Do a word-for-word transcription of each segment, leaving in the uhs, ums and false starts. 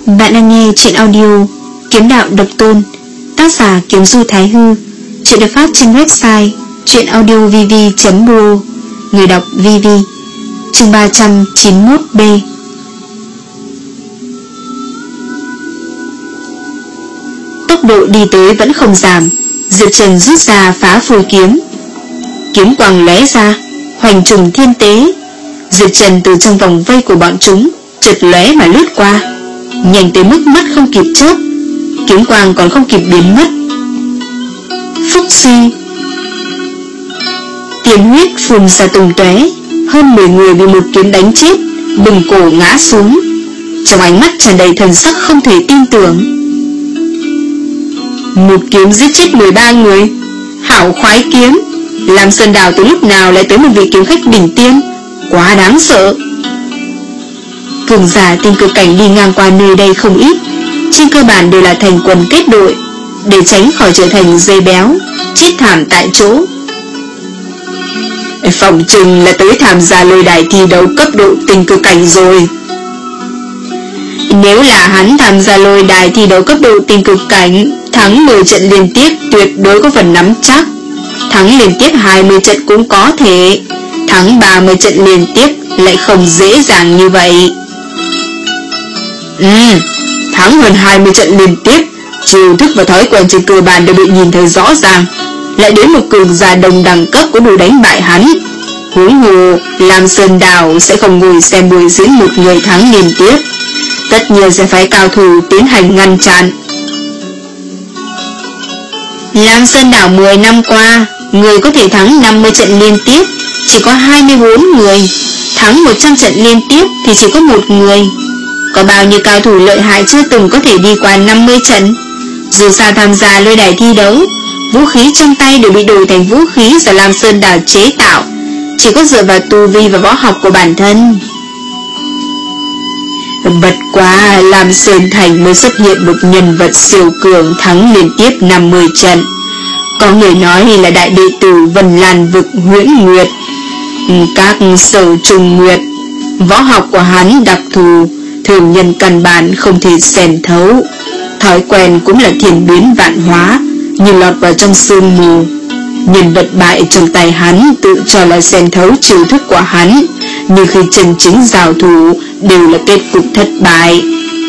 Bạn đang nghe truyện audio Kiếm Đạo Độc Tôn, tác giả Kiếm Du Thái Hư. Truyện được phát trên website truyện audio v v chấm pro. Người đọc vê vê. Chương ba trăm chín mươi mốt B. Tốc độ đi tới vẫn không giảm. Diệp Trần rút ra phá phôi kiếm, kiếm quang lóe ra, hoành trùng thiên tế. Diệp Trần từ trong vòng vây của bọn chúng chợt lóe mà lướt qua, nhanh tới mức mắt không kịp chớp, kiếm quang còn không kịp biến mất. Phúc suy, tiên huyết phun ra tung tóe, hơn mười người bị một kiếm đánh chết, bừng cổ ngã xuống. Trong ánh mắt tràn đầy thần sắc không thể tin tưởng. Một kiếm giết chết mười ba người, hảo khoái kiếm. Lam Sơn Đảo từ lúc nào lại tới một vị kiếm khách đỉnh tiên, quá đáng sợ. Cường giả tiên cực cảnh đi ngang qua nơi đây không ít, trên cơ bản đều là thành quần kết đội, để tránh khỏi trở thành dây béo, chết thảm tại chỗ. Phòng trừng là tới tham gia lôi đài thi đấu cấp độ tiên cực cảnh rồi. Nếu là hắn tham gia lôi đài thi đấu cấp độ tiên cực cảnh, thắng mười trận liên tiếp tuyệt đối có phần nắm chắc. Thắng liên tiếp hai mươi trận cũng có thể, thắng ba mươi trận liên tiếp lại không dễ dàng như vậy. Ừ, thắng hơn hai mươi trận liên tiếp, chiêu thức và thói quen trên cơ bản đều bị nhìn thấy rõ ràng. Lại đến một cường giả đồng đẳng cấp cũng đủ đánh bại hắn. Huống hồ Lam Sơn Đảo sẽ không ngồi xem buổi diễn một người thắng liên tiếp, tất nhiên sẽ phải cao thủ tiến hành ngăn chặn. Lam Sơn Đảo mười năm qua, người có thể thắng năm mươi trận liên tiếp chỉ có hai mươi bốn người, thắng một trăm trận liên tiếp thì chỉ có một người. Có bao nhiêu cao thủ lợi hại chưa từng có thể đi qua năm mươi trận. Dù sao tham gia lôi đài thi đấu, vũ khí trong tay đều bị đổi thành vũ khí do Lam Sơn Đảo chế tạo, chỉ có dựa vào tu vi và võ học của bản thân. Bất quá Lam Sơn Thành mới xuất hiện một nhân vật siêu cường thắng liên tiếp năm mươi trận. Có người nói là đại đệ tử Vân Lan vực Huyễn Nguyệt, các sở trùng nguyệt. Võ học của hắn đặc thù, thường nhân căn bản không thể xen thấu. Thói quen cũng là thiên biến vạn hóa, như lọt vào trong sương mù. Nhân vật bại trong tay hắn tự cho là xen thấu chiêu thức của hắn, nhưng khi chân chính giao thủ đều là kết cục thất bại.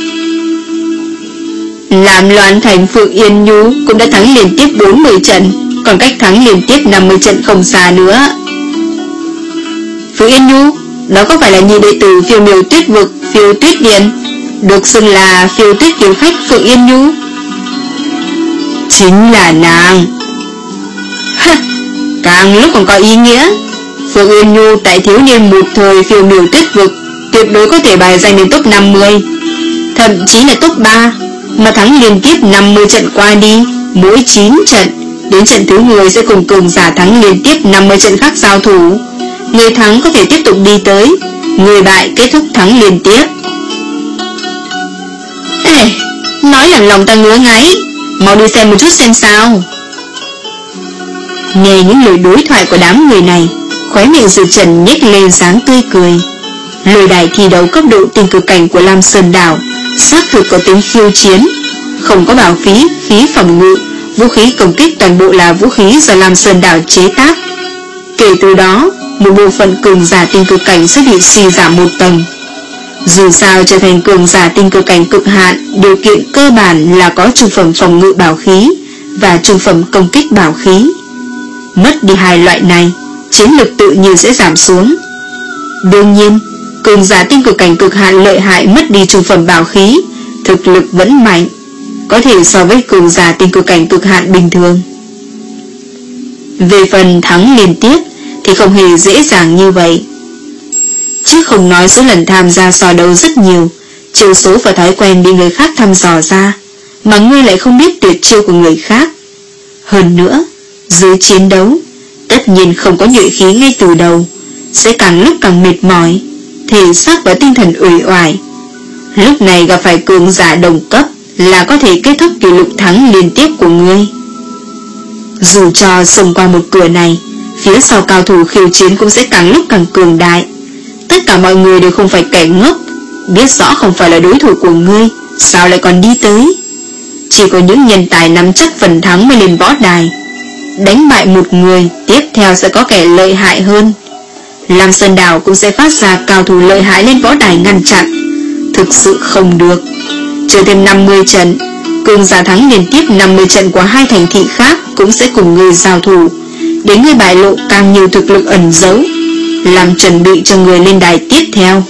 Làm Loan Thành Phượng Yên Nhu cũng đã thắng liên tiếp bốn mươi trận, còn cách thắng liên tiếp năm mươi trận không xa nữa. Phượng Yên Nhu, đó có phải là nhị đệ tử Phiêu Miểu Tuyết Vực Phiêu Tuyết Điện, được xưng là Phiêu Tuyết kiếm khách Phượng Yên Nhu? Chính là nàng. Ha, càng lúc còn có ý nghĩa. Phượng Yên Nhu tại thiếu niên một thời Phiêu Miểu Tuyết Vực tuyệt đối có thể bài danh đến top năm mươi, thậm chí là top ba, mà thắng liên tiếp năm mươi trận qua đi, mỗi chín trận, đến trận thứ mười sẽ cùng cường giả thắng liên tiếp năm mươi trận khác giao thủ. Người thắng có thể tiếp tục đi tới, người bại kết thúc thắng liên tiếp. Ê, nói làm lòng ta ngứa ngáy, mau đi xem một chút xem sao. Nghe những lời đối thoại của đám người này, khóe miệng Diệp Trần nhếch lên dáng tươi cười. Lôi đài thi đấu cấp độ tiên cực cảnh của Lam Sơn Đảo xác thực có tính khiêu chiến, không có bảo phí, khí phòng ngự, vũ khí công kích toàn bộ là vũ khí do Lam Sơn Đảo chế tác. Kể từ đó, một bộ phận cường giả tiên cực cảnh sẽ bị suy giảm một tầng. Dù sao trở thành cường giả tiên cực cảnh cực hạn, điều kiện cơ bản là có trung phẩm phòng ngự bảo khí và trung phẩm công kích bảo khí. Mất đi hai loại này, chiến lực tự nhiên sẽ giảm xuống. Đương nhiên, cường giả tiên cực cảnh cực hạn lợi hại mất đi trung phẩm bảo khí, thực lực vẫn mạnh, có thể so với cường giả tiên cực cảnh cực hạn bình thường. Về phần thắng liên tiếp thì không hề dễ dàng như vậy. Chứ không nói số lần tham gia so đấu rất nhiều, chiêu số và thói quen bị người khác thăm dò ra, mà ngươi lại không biết tuyệt chiêu của người khác. Hơn nữa, dưới chiến đấu, tất nhiên không có nhuệ khí ngay từ đầu, sẽ càng lúc càng mệt mỏi, thể xác và tinh thần uể oải. Lúc này gặp phải cường giả đồng cấp là có thể kết thúc kỷ lục thắng liên tiếp của ngươi. Dù cho xông qua một cửa này, phía sau cao thủ khiêu chiến cũng sẽ càng lúc càng cường đại. Tất cả mọi người đều không phải kẻ ngốc, biết rõ không phải là đối thủ của ngươi, sao lại còn đi tới? Chỉ có những nhân tài nắm chắc phần thắng mới lên võ đài. Đánh bại một người, tiếp theo sẽ có kẻ lợi hại hơn. Lam Sơn Đảo cũng sẽ phát ra cao thủ lợi hại lên võ đài ngăn chặn. Thực sự không được. Chờ thêm năm mươi trận, cường giả thắng liên tiếp năm mươi trận của hai thành thị khác cũng sẽ cùng người giao thủ, để người bại lộ càng nhiều thực lực ẩn giấu, làm chuẩn bị cho người lên đài tiếp theo.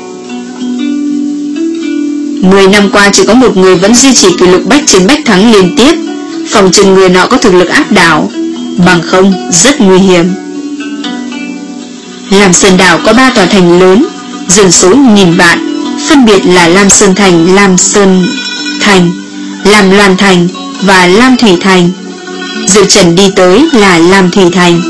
Mười năm qua chỉ có một người vẫn duy trì kỷ lục bách chiến bách thắng liên tiếp, phòng chừng người nọ có thực lực áp đảo, bằng không rất nguy hiểm. Lam Sơn Đảo có ba tòa thành lớn, dân số nghìn vạn, phân biệt là Lam Sơn Thành, Lam Sơn Thành, Lam Loan Thành và Lam Thủy Thành. Diệp Trần đi tới là Lam Thủy Thành.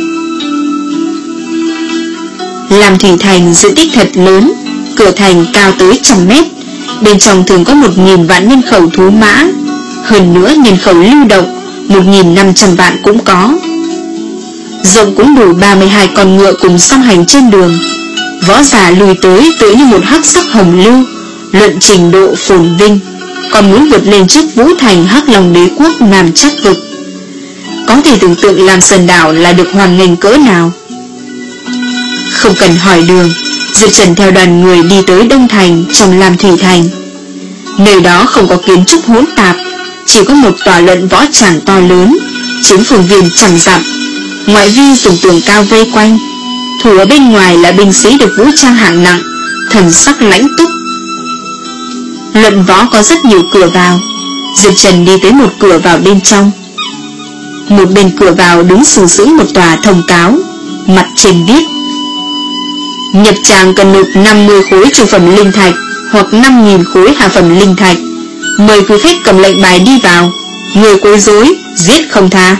Lam Thủy Thành diện tích thật lớn, cửa thành cao tới trăm mét, bên trong thường có một nghìn vạn nhân khẩu thú mã, hơn nữa nhân khẩu lưu động một nghìn năm trăm vạn cũng có. Rộng cũng đủ ba mươi hai con ngựa cùng song hành trên đường. Võ giả lùi tới tựa như một hắc sắc hồng lưu, luận trình độ phồn vinh, còn muốn vượt lên trước Vũ Thành Hắc Long Đế quốc Nam Trắc Vực. Có thể tưởng tượng Lam Sơn Đảo là được hoan nghênh cỡ nào. Không cần hỏi đường, Diệp Trần theo đoàn người đi tới Đông Thành trong Lam Thủy Thành. Nơi đó không có kiến trúc hỗn tạp, chỉ có một tòa luận võ tràng to lớn, chiếm phương viên trăm dặm. Ngoại vi dùng tường cao vây quanh, thủ ở bên ngoài là binh sĩ được vũ trang hạng nặng, thần sắc lãnh túc. Luận võ có rất nhiều cửa vào. Diệp Trần đi tới một cửa vào bên trong. Một bên cửa vào đứng sừng sững một tòa thông cáo, mặt trên viết: nhập tràng cần nộp năm mươi khối trung phẩm linh thạch hoặc năm nghìn khối hạ phẩm linh thạch. Mời quý khách cầm lệnh bài đi vào. Người quấy rối giết không tha.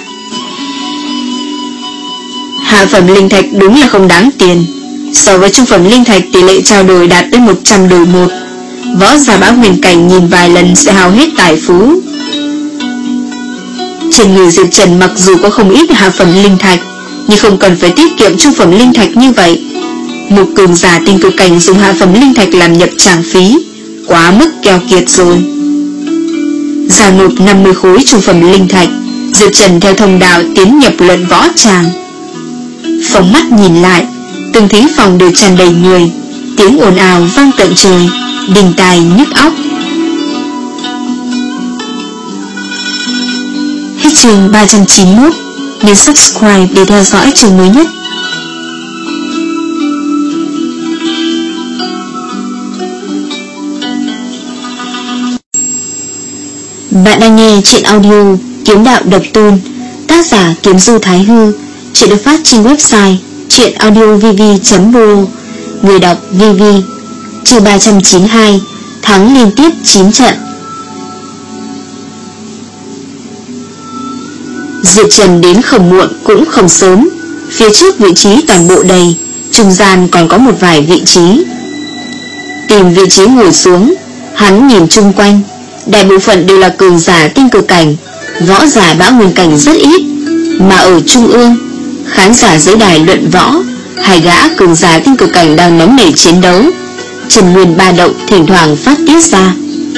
Hạ phẩm linh thạch đúng là không đáng tiền. So với trung phẩm linh thạch, tỷ lệ trao đổi đạt tới một trăm đổi một. Võ giả bão huyền cảnh nhìn vài lần sẽ hao hết tài phú. Trên người Diệp Trần mặc dù có không ít hạ phẩm linh thạch, nhưng không cần phải tiết kiệm trung phẩm linh thạch như vậy. Một cường giả tinh cực cảnh dùng hạ phẩm linh thạch làm nhập tràng phí, quá mức keo kiệt rồi. Giao nộp năm mươi khối trung phẩm linh thạch, Diệp Trần theo thông đạo tiến nhập luận võ tràng. Phóng mắt nhìn lại, từng thính phòng đều tràn đầy người, tiếng ồn ào vang tận trời, đình tai nhức óc. Hết chương ba trăm chín mươi mốt. Nhấn subscribe để theo dõi chương mới nhất. Bạn đang nghe truyện audio Kiếm Đạo Độc Tôn, tác giả Kiếm Du Thái Hư. Chuyện được phát trên website truyện audio v v chấm v o. Người đọc vê vê. Chương ba trăm chín mươi hai. Thắng liên tiếp chín trận. Diệp Trần đến không muộn cũng không sớm. Phía trước vị trí toàn bộ đầy, trung gian còn có một vài vị trí. Tìm vị trí ngồi xuống, hắn nhìn chung quanh, đại bộ phận đều là cường giả tinh cực cảnh, võ giả bão nguyên cảnh rất ít. Mà ở trung ương, khán giả dưới đài luận võ, hai gã cường giả tinh cực cảnh đang nóng nảy chiến đấu. Trần Nguyên ba động thỉnh thoảng phát tiết ra: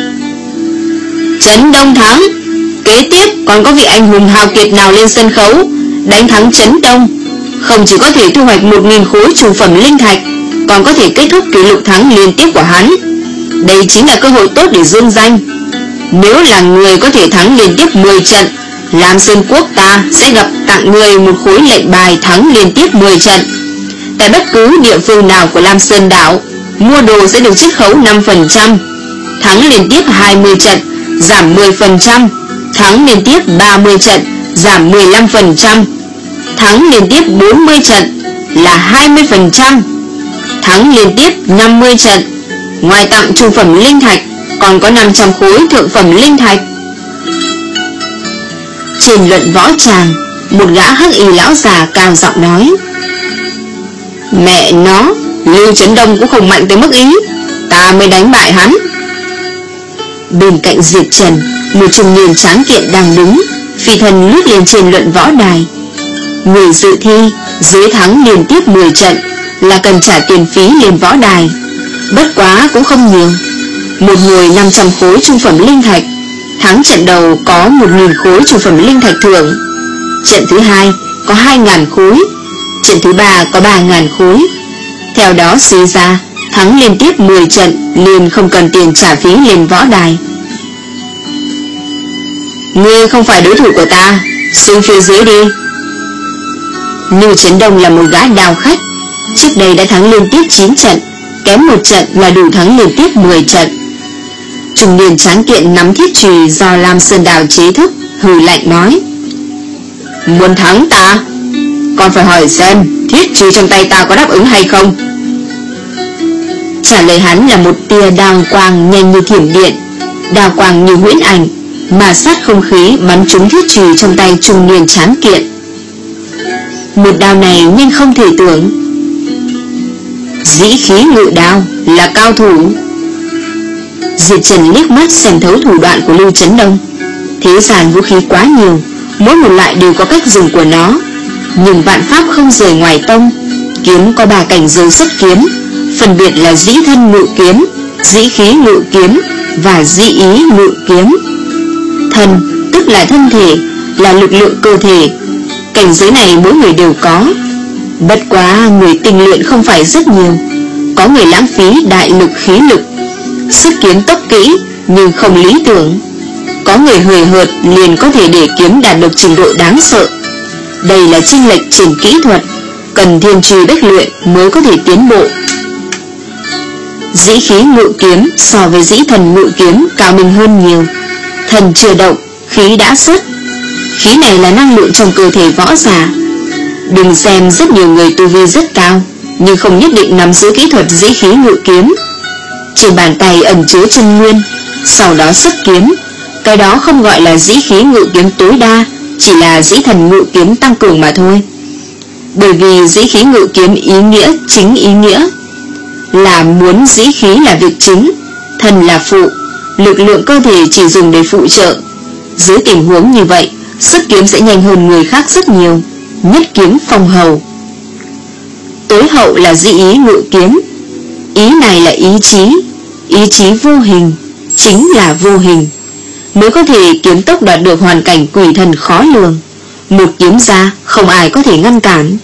Trấn Đông thắng. Kế tiếp còn có vị anh hùng hào kiệt nào lên sân khấu, đánh thắng Trấn Đông, không chỉ có thể thu hoạch một nghìn khối trung phẩm linh thạch, còn có thể kết thúc kỷ lục thắng liên tiếp của hắn. Đây chính là cơ hội tốt để dương danh. Nếu là người có thể thắng liên tiếp mười trận, Lam Sơn Quốc ta sẽ gặp tặng người một khối lệnh bài thắng liên tiếp mười trận. Tại bất cứ địa phương nào của Lam Sơn Đảo, mua đồ sẽ được chiết khấu năm phần trăm. Thắng liên tiếp hai mươi trận, giảm mười phần trăm. Thắng liên tiếp ba mươi trận, giảm mười lăm phần trăm. Thắng liên tiếp bốn mươi trận là hai mươi phần trăm. Thắng liên tiếp năm mươi trận, ngoài tặng trung phẩm linh thạch, còn có năm trăm khối thượng phẩm linh thạch. Trên luận võ tràng, một gã hắc y lão già cao giọng nói: Mẹ nó, Lưu Trấn Đông cũng không mạnh tới mức ý, ta mới đánh bại hắn. Bên cạnh Diệp Trần, một trung niên tráng kiện đang đứng, phi thần lướt lên trên luận võ đài. Người dự thi dưới thắng liên tiếp mười trận là cần trả tiền phí lên võ đài, bất quá cũng không nhiều. Một người năm trăm khối trung phẩm linh thạch, thắng trận đầu có một nghìn khối trung phẩm linh thạch thưởng. Trận thứ hai có hai nghìn khối, trận thứ ba có ba nghìn khối. Theo đó suy ra, thắng liên tiếp mười trận liền không cần tiền trả phí lên võ đài. Ngươi không phải đối thủ của ta, xuống phía dưới đi. Lưu Chấn Đông là một gã đao khách, trước đây đã thắng liên tiếp chín trận, kém một trận là đủ thắng liên tiếp mười trận. Trung niên tráng kiện nắm thiết chùy do Lam Sơn Đào chế thức, hừ lạnh nói: Muốn thắng ta, còn phải hỏi xem thiết chùy trong tay ta có đáp ứng hay không. Trả lời hắn là một tia đao quang nhanh như thiểm điện, đao quang như huyễn ảnh, mà sát không khí bắn trúng thiết chùy trong tay trung niên tráng kiện. Một đao này nhanh không thể tưởng. Dĩ khí ngự đao là cao thủ. Diệp Trần liếc mắt xem thấu thủ đoạn của Lưu Chấn Đông. Thế gian vũ khí quá nhiều, mỗi một loại đều có cách dùng của nó, nhưng vạn pháp không rời ngoài tông. Kiếm có ba cảnh giới xuất kiếm, phân biệt là dĩ thân ngự kiếm, dĩ khí ngự kiếm và dĩ ý ngự kiếm. Thân tức là thân thể, là lực lượng cơ thể. Cảnh giới này mỗi người đều có, bất quá người tinh luyện không phải rất nhiều. Có người lãng phí đại lực khí lực, sức kiếm tốc kỹ nhưng không lý tưởng. Có người hời hợt liền có thể để kiếm đạt được trình độ đáng sợ. Đây là chênh lệch trên kỹ thuật, cần thiên truy bách luyện mới có thể tiến bộ. Dĩ khí ngự kiếm so với dĩ thần ngự kiếm cao minh hơn nhiều. Thần chưa động, khí đã xuất. Khí này là năng lượng trong cơ thể võ giả. Đừng xem rất nhiều người tu vi rất cao, nhưng không nhất định nắm giữ kỹ thuật dĩ khí ngự kiếm. Trên bàn tay ẩn chứa chân nguyên, sau đó xuất kiếm. Cái đó không gọi là dĩ khí ngự kiếm tối đa, chỉ là dĩ thần ngự kiếm tăng cường mà thôi. Bởi vì dĩ khí ngự kiếm ý nghĩa chính ý nghĩa là muốn dĩ khí là việc chính, thần là phụ, lực lượng cơ thể chỉ dùng để phụ trợ. Dưới tình huống như vậy, xuất kiếm sẽ nhanh hơn người khác rất nhiều, nhất kiếm phong hầu. Tối hậu là dĩ ý ngự kiếm. Ý này là ý chí, ý chí vô hình, chính là vô hình, mới có thể kiếm tốc đạt được hoàn cảnh quỷ thần khó lường. Một kiếm ra không ai có thể ngăn cản.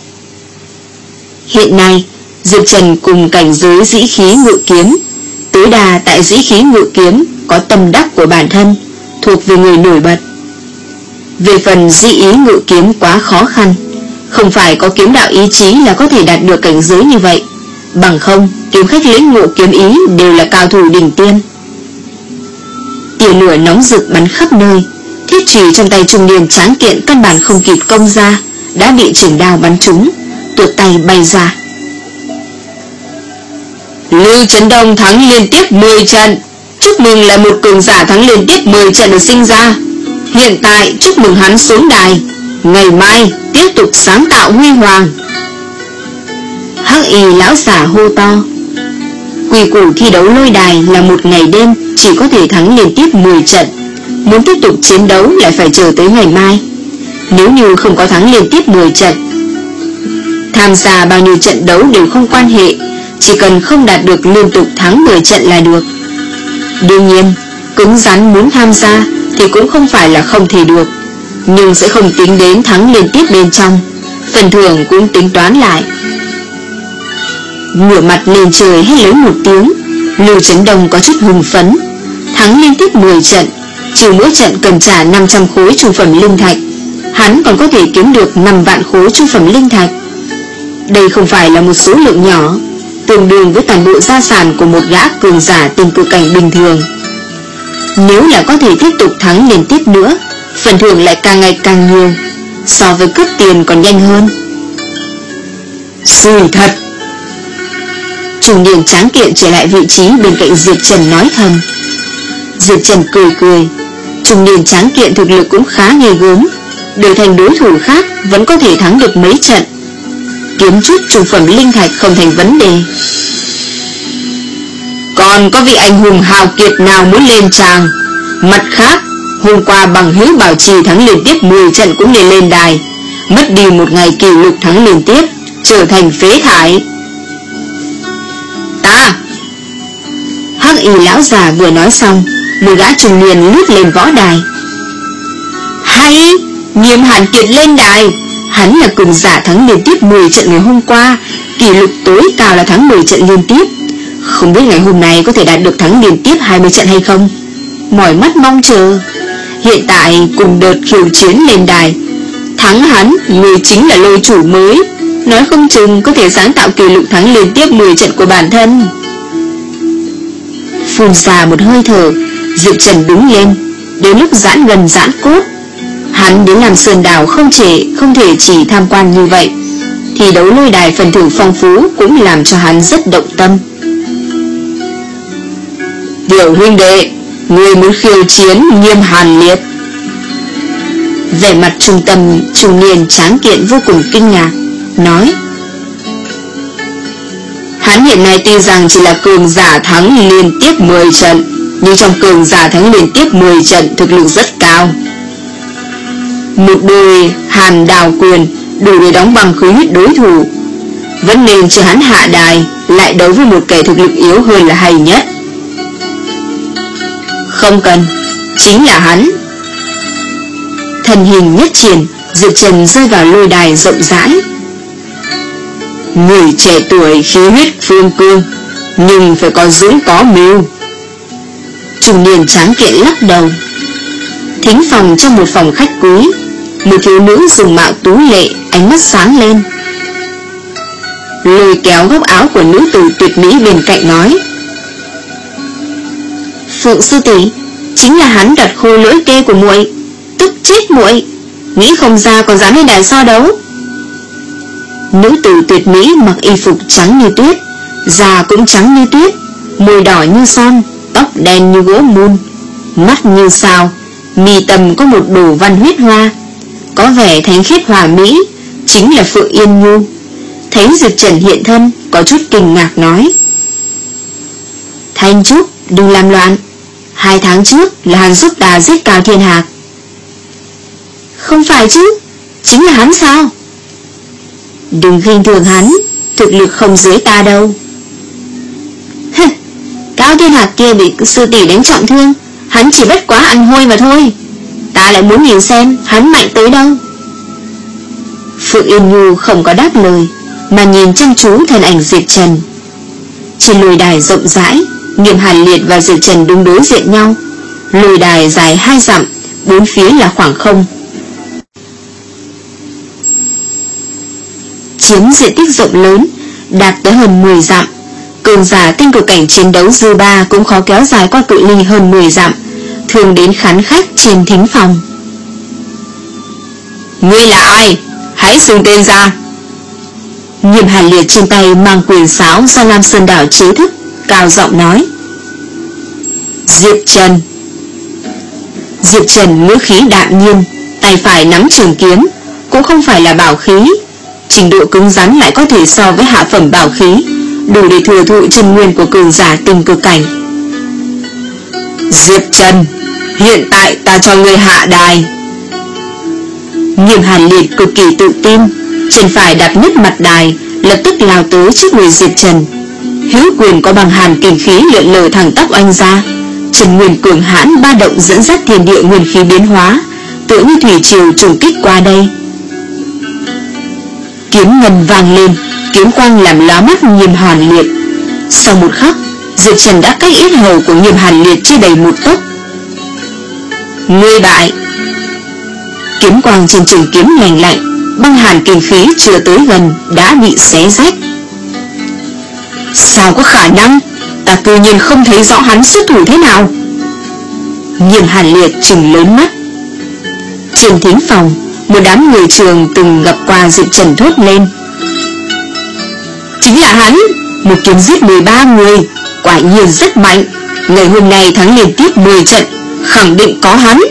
Hiện nay Diệp Trần cùng cảnh giới dĩ khí ngự kiếm, tối đa tại dĩ khí ngự kiếm có tâm đắc của bản thân, thuộc về người nổi bật. Về phần dĩ ý ngự kiếm quá khó khăn, không phải có kiếm đạo ý chí là có thể đạt được cảnh giới như vậy. Bằng không, kiếm khách lĩnh ngộ kiếm ý đều là cao thủ đỉnh tiên. Tia lửa nóng rực bắn khắp nơi, thiết chùy trong tay trung niên tráng kiện căn bản không kịp công ra, đã bị trường đao bắn trúng, tuột tay bay ra. Lưu Chấn Đông thắng liên tiếp mười trận. Chúc mừng là một cường giả thắng liên tiếp mười trận được sinh ra. Hiện tại chúc mừng hắn xuống đài, ngày mai tiếp tục sáng tạo huy hoàng. Hắc y lão giả hô to. Quy củ thi đấu lôi đài là một ngày đêm chỉ có thể thắng liên tiếp mười trận. Muốn tiếp tục chiến đấu lại phải chờ tới ngày mai. Nếu như không có thắng liên tiếp mười trận, tham gia bao nhiêu trận đấu đều không quan hệ, chỉ cần không đạt được liên tục thắng mười trận là được. Đương nhiên, cứng rắn muốn tham gia thì cũng không phải là không thể được, nhưng sẽ không tính đến thắng liên tiếp bên trong, phần thưởng cũng tính toán lại. Ngửa mặt lên trời hét lớn một tiếng, Lưu Chấn Đông có chút hưng phấn. Thắng liên tiếp mười trận, trừ mỗi trận cần trả năm trăm khối trung phẩm linh thạch, hắn còn có thể kiếm được năm vạn khối trung phẩm linh thạch. Đây không phải là một số lượng nhỏ, tương đương với toàn bộ gia sản của một gã cường giả tinh cực cảnh bình thường. Nếu là có thể tiếp tục thắng liên tiếp nữa, phần thưởng lại càng ngày càng nhiều, so với cướp tiền còn nhanh hơn. Sự thật. Trung niên tráng kiện trở lại vị trí bên cạnh Diệp Trần nói thầm. Diệp Trần cười cười. Trung niên tráng kiện thực lực cũng khá ghê gớm, đổi thành đối thủ khác vẫn có thể thắng được mấy trận. Kiếm chút trung phẩm linh thạch không thành vấn đề. Còn có vị anh hùng hào kiệt nào muốn lên tràng? Mặt khác, hôm qua bằng hữu Bảo Trì thắng liên tiếp mười trận cũng nên lên đài, mất đi một ngày kỷ lục thắng liên tiếp, trở thành phế thải. Ta. Hắc Hắc y lão già vừa nói xong, một gã trung niên lướt lên võ đài. Hay, Nghiêm Hàn Kiệt lên đài. Hắn là cường giả thắng liên tiếp mười trận ngày hôm qua, kỷ lục tối cao là thắng mười trận liên tiếp. Không biết ngày hôm nay có thể đạt được thắng liên tiếp hai mươi trận hay không. Mỏi mắt mong chờ. Hiện tại cùng đợt khiêu chiến lên đài, thắng hắn, người chính là lôi chủ mới. Nói không chừng có thể sáng tạo kỷ lục thắng liên tiếp mười trận của bản thân. Phun ra một hơi thở, Diệp Trần đứng lên. Đến lúc giãn gần giãn cốt, hắn đến làm Sơn Đảo không thể không thể chỉ tham quan như vậy. Thì đấu lôi đài phần thưởng phong phú cũng làm cho hắn rất động tâm. Tiểu huynh đệ, người muốn khiêu chiến Nghiêm Hàn Liệt. Vẻ mặt trung tâm trung niên tráng kiện vô cùng kinh ngạc, nói: hắn hiện nay tuy rằng chỉ là cường giả thắng liên tiếp mười trận, nhưng trong cường giả thắng liên tiếp mười trận thực lực rất cao. Một đôi hàn đào quyền đủ để đóng băng khí huyết đối thủ. Vẫn nên cho hắn hạ đài, lại đấu với một kẻ thực lực yếu hơn là hay nhất. Không cần, chính là hắn. Thân hình nhất triển, Diệp Trần rơi vào lôi đài rộng rãi. Người trẻ tuổi khí huyết phương cương, nhưng phải có dũng có mưu. Trung niên tráng kiện lắc đầu. Thính phòng trong một phòng khách quý, một thiếu nữ dùng mạo tú lệ, ánh mắt sáng lên, lôi kéo góc áo của nữ tử tuyệt mỹ bên cạnh nói: Phượng sư tỷ, chính là hắn đặt khô lưỡi kê của muội, tức chết muội, nghĩ không ra còn dám lên đài so đấu. Nữ tử tuyệt mỹ mặc y phục trắng như tuyết, da cũng trắng như tuyết, môi đỏ như son, tóc đen như gỗ mun, mắt như sao, mi tầm có một đồ văn huyết hoa, có vẻ thánh khiết hòa mỹ, chính là Phượng Yên Nhu. Thấy Diệp Trần hiện thân, có chút kinh ngạc nói: Thanh Trúc, đừng làm loạn. Hai tháng trước là hắn giúp ta giết Cao Thiên Hạc. Không phải chứ, chính là hắn sao? Đừng khinh thường hắn, thực lực không dưới ta đâu. Cao Thiên Hạc kia bị sư tỷ đánh trọng thương, hắn chỉ bất quá ăn hôi mà thôi. Ta lại muốn nhìn xem hắn mạnh tới đâu. Phượng Yên Nhu không có đáp lời, mà nhìn chăm chú thân ảnh Diệp Trần. Trên lôi đài rộng rãi, Nghiêm Hàn Liệt và Diệp Trần đứng đối diện nhau. Lôi đài dài hai dặm, bốn phía là khoảng không. Chiếm diện tích rộng lớn, đạt tới hơn mười dặm. Cường giả tinh cực cảnh chiến đấu dư ba cũng khó kéo dài qua cự ly hơn mười dặm, thường đến khán khách trên thính phòng. Ngươi là ai? Hãy xưng tên ra. Nghiêm Hàn Liệt trên tay mang quyền sáo do Lam Sơn Đảo chế thức, cao giọng nói: Diệp Trần. Diệp Trần ngữ khí đạm nhiên, tay phải nắm trường kiếm, cũng không phải là bảo khí, trình độ cứng rắn lại có thể so với hạ phẩm bảo khí, đủ để thừa thụ chân nguyên của cường giả tinh cực cảnh. Diệp Trần, hiện tại ta cho ngươi hạ đài. Nghiêm Hàn Liệt cực kỳ tự tin, chân phải đặt nhất mặt đài, lập tức lao tới trước người Diệp Trần. Hữu quyền có bằng hàn kinh khí lượn lờ thẳng tắp oanh ra, chân nguyên cường hãn ba động dẫn dắt thiên địa nguyên khí biến hóa, tựa như thủy triều trùng kích qua đây. Kiếm ngân vang lên, kiếm quang làm lóa mắt Nghiêm Hàn Liệt. Sau một khắc, Diệp Trần đã cách yết hầu của Nghiêm Hàn Liệt chưa đầy một tấc. Ngươi bại. Kiếm quang trên trường kiếm lạnh lạnh, băng hàn kinh khí chưa tới gần đã bị xé rách. Sao có khả năng? Ta tự nhiên không thấy rõ hắn xuất thủ thế nào. Nghiêm Hàn Liệt trừng lớn mắt. Trên thính phòng, một đám người trường từng gặp qua Diệp Trần thốt lên: Chính là hắn, một kiếm giết mười ba người, quả nhiên rất mạnh. Ngày hôm nay thắng liên tiếp mười trận, khẳng định có hắn.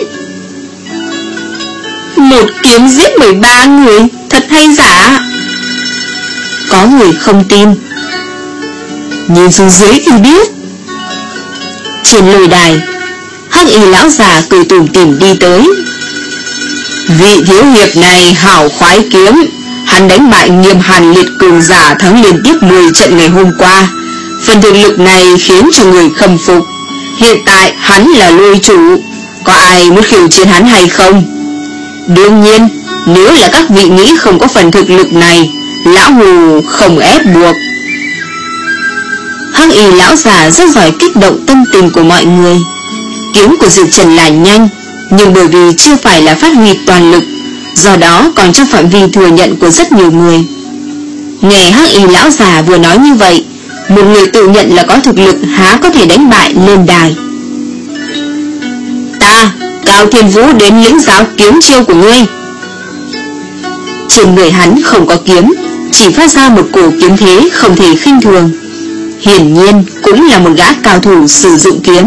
Một kiếm giết mười ba người, thật hay giả? Có người không tin. Nhìn xuống dưới thì biết. Trên lôi đài, Hắc y lão già cười tủm tỉm đi tới. Vị thiếu hiệp này hảo khoái kiếm, hắn đánh bại Nghiêm Hàn Liệt cường giả thắng liên tiếp mười trận ngày hôm qua. Phần thực lực này khiến cho người khâm phục. Hiện tại hắn là lôi chủ, có ai muốn khiêu chiến hắn hay không? Đương nhiên, nếu là các vị nghĩ không có phần thực lực này, lão Hù không ép buộc. Hắc Y lão già rất giỏi kích động tâm tình của mọi người. Kiếm của Diệp Trần là nhanh, nhưng bởi vì chưa phải là phát huy toàn lực, do đó còn trong phạm vi thừa nhận của rất nhiều người. Nghe Hắc Y lão già vừa nói như vậy, một người tự nhận là có thực lực há có thể đánh bại lên đài. Ta, Cao Thiên Vũ đến lĩnh giáo kiếm chiêu của ngươi. Trên người hắn không có kiếm, chỉ phát ra một cổ kiếm thế không thể khinh thường. Hiển nhiên cũng là một gã cao thủ sử dụng kiếm.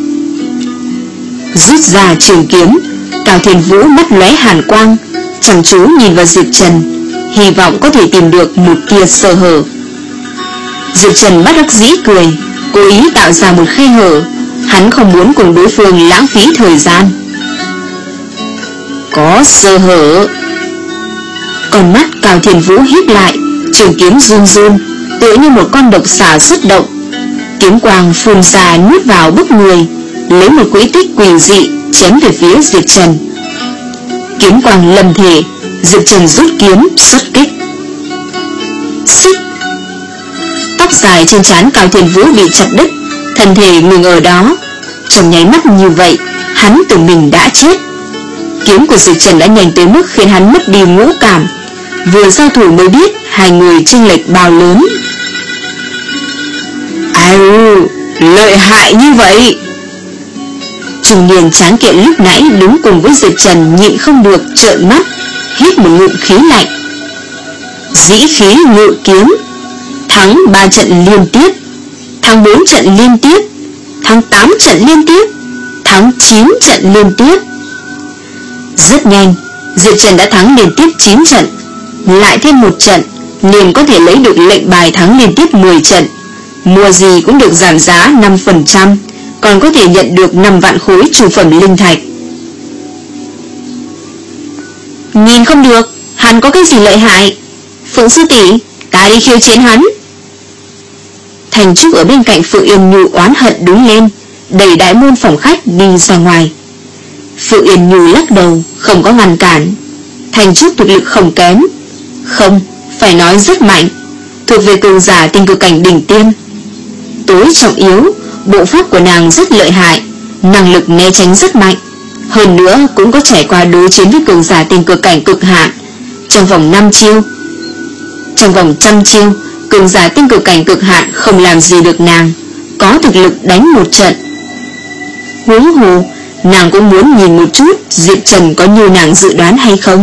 Rút ra trường kiếm, Cao Thiên Vũ mắt lóe hàn quang, chăm chú nhìn vào Diệp Trần, hy vọng có thể tìm được một tia sơ hở. Diệp Trần bất đắc dĩ cười, cố ý tạo ra một khe hở. Hắn không muốn cùng đối phương lãng phí thời gian. Có sơ hở. Con mắt Cao Thiên Vũ híp lại, trường kiếm run run, tựa như một con độc xà xuất động. Kiếm quang phun ra nuốt vào bức người, lấy một quỹ tích quỷ dị chém về phía Diệp Trần. Kiếm quang lầm thể, Diệp Trần rút kiếm xuất kích. Xích. Tóc dài trên trán Cao Thiên Vũ bị chặt đứt, thân thể ngừng ở đó. Trong nháy mắt như vậy, hắn tưởng mình đã chết. Kiếm của Diệp Trần đã nhanh tới mức khiến hắn mất đi ngũ cảm. Vừa giao thủ mới biết hai người chênh lệch bao lớn. Ai u, lợi hại như vậy. Trung niên tráng kiện lúc nãy đứng cùng với Diệp Trần nhịn không được trợn mắt, hít một ngụm khí lạnh. Dĩ khí ngự kiếm, thắng ba trận liên tiếp, thắng bốn trận liên tiếp, thắng tám trận liên tiếp, thắng chín trận liên tiếp. Rất nhanh, Diệp Trần đã thắng liên tiếp chín trận, lại thêm một trận liền có thể lấy được lệnh bài thắng liên tiếp mười trận. Mua gì cũng được giảm giá năm phần trăm, còn có thể nhận được năm vạn khối chủ phẩm linh thạch. Nhìn không được, hắn có cái gì lợi hại. Phượng sư tỷ, ta đi khiêu chiến hắn. Thành Trúc ở bên cạnh Phượng Yên Nhu oán hận đứng lên, đẩy đại môn phòng khách đi ra ngoài. Phượng Yên Nhu lắc đầu, không có ngăn cản. Thành Trúc thực lực không kém, không, phải nói rất mạnh, thuộc về cường giả tinh cực cảnh đỉnh tiêm. Tối trọng yếu, bộ pháp của nàng rất lợi hại, năng lực né tránh rất mạnh, hơn nữa cũng có trải qua đối chiến với cường giả tinh cực cảnh cực hạn. Trong vòng năm chiêu, trong vòng trăm chiêu, cường giả tinh cực cảnh cực hạn không làm gì được nàng, có thực lực đánh một trận. Huống hồ, nàng cũng muốn nhìn một chút Diệp Trần có như nàng dự đoán hay không.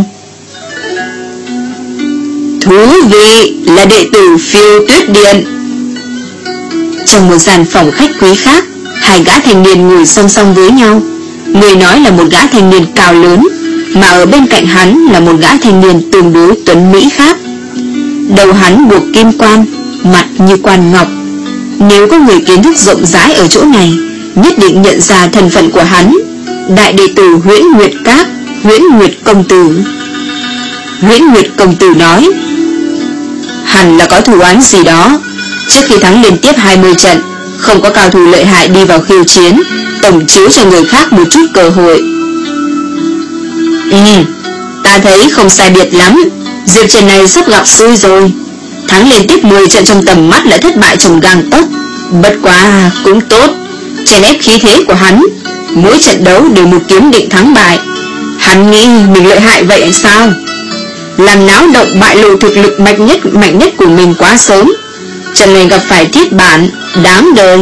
Thú vị, là đệ tử Phiêu Tuyết Điện. Trong một gian phòng khách quý khác, hai gã thanh niên ngồi song song với nhau. Người nói là một gã thanh niên cao lớn, mà ở bên cạnh hắn là một gã thanh niên tương đối tuấn mỹ khác. Đầu hắn buộc kim quan, mặt như quan ngọc. Nếu có người kiến thức rộng rãi ở chỗ này, nhất định nhận ra thân phận của hắn, đại đệ tử Huyễn Nguyệt Các, Huyễn Nguyệt Công Tử. Huyễn Nguyệt Công Tử nói, hẳn là có thủ án gì đó. Trước khi thắng liên tiếp hai mươi trận, không có cao thủ lợi hại đi vào khiêu chiến, tổng chiếu cho người khác một chút cơ hội. Ừ, ta thấy không sai biệt lắm. Diệp Trần này sắp gặp xui rồi. Thắng liên tiếp mười trận trong tầm mắt lại thất bại trong gang tấc. Bất quá cũng tốt, chèn ép khí thế của hắn. Mỗi trận đấu đều một kiếm định thắng bại. Hắn nghĩ mình lợi hại vậy sao? Làm náo động bại lộ thực lực mạnh nhất mạnh nhất của mình quá sớm. Trận này gặp phải thiết bản, đáng đời.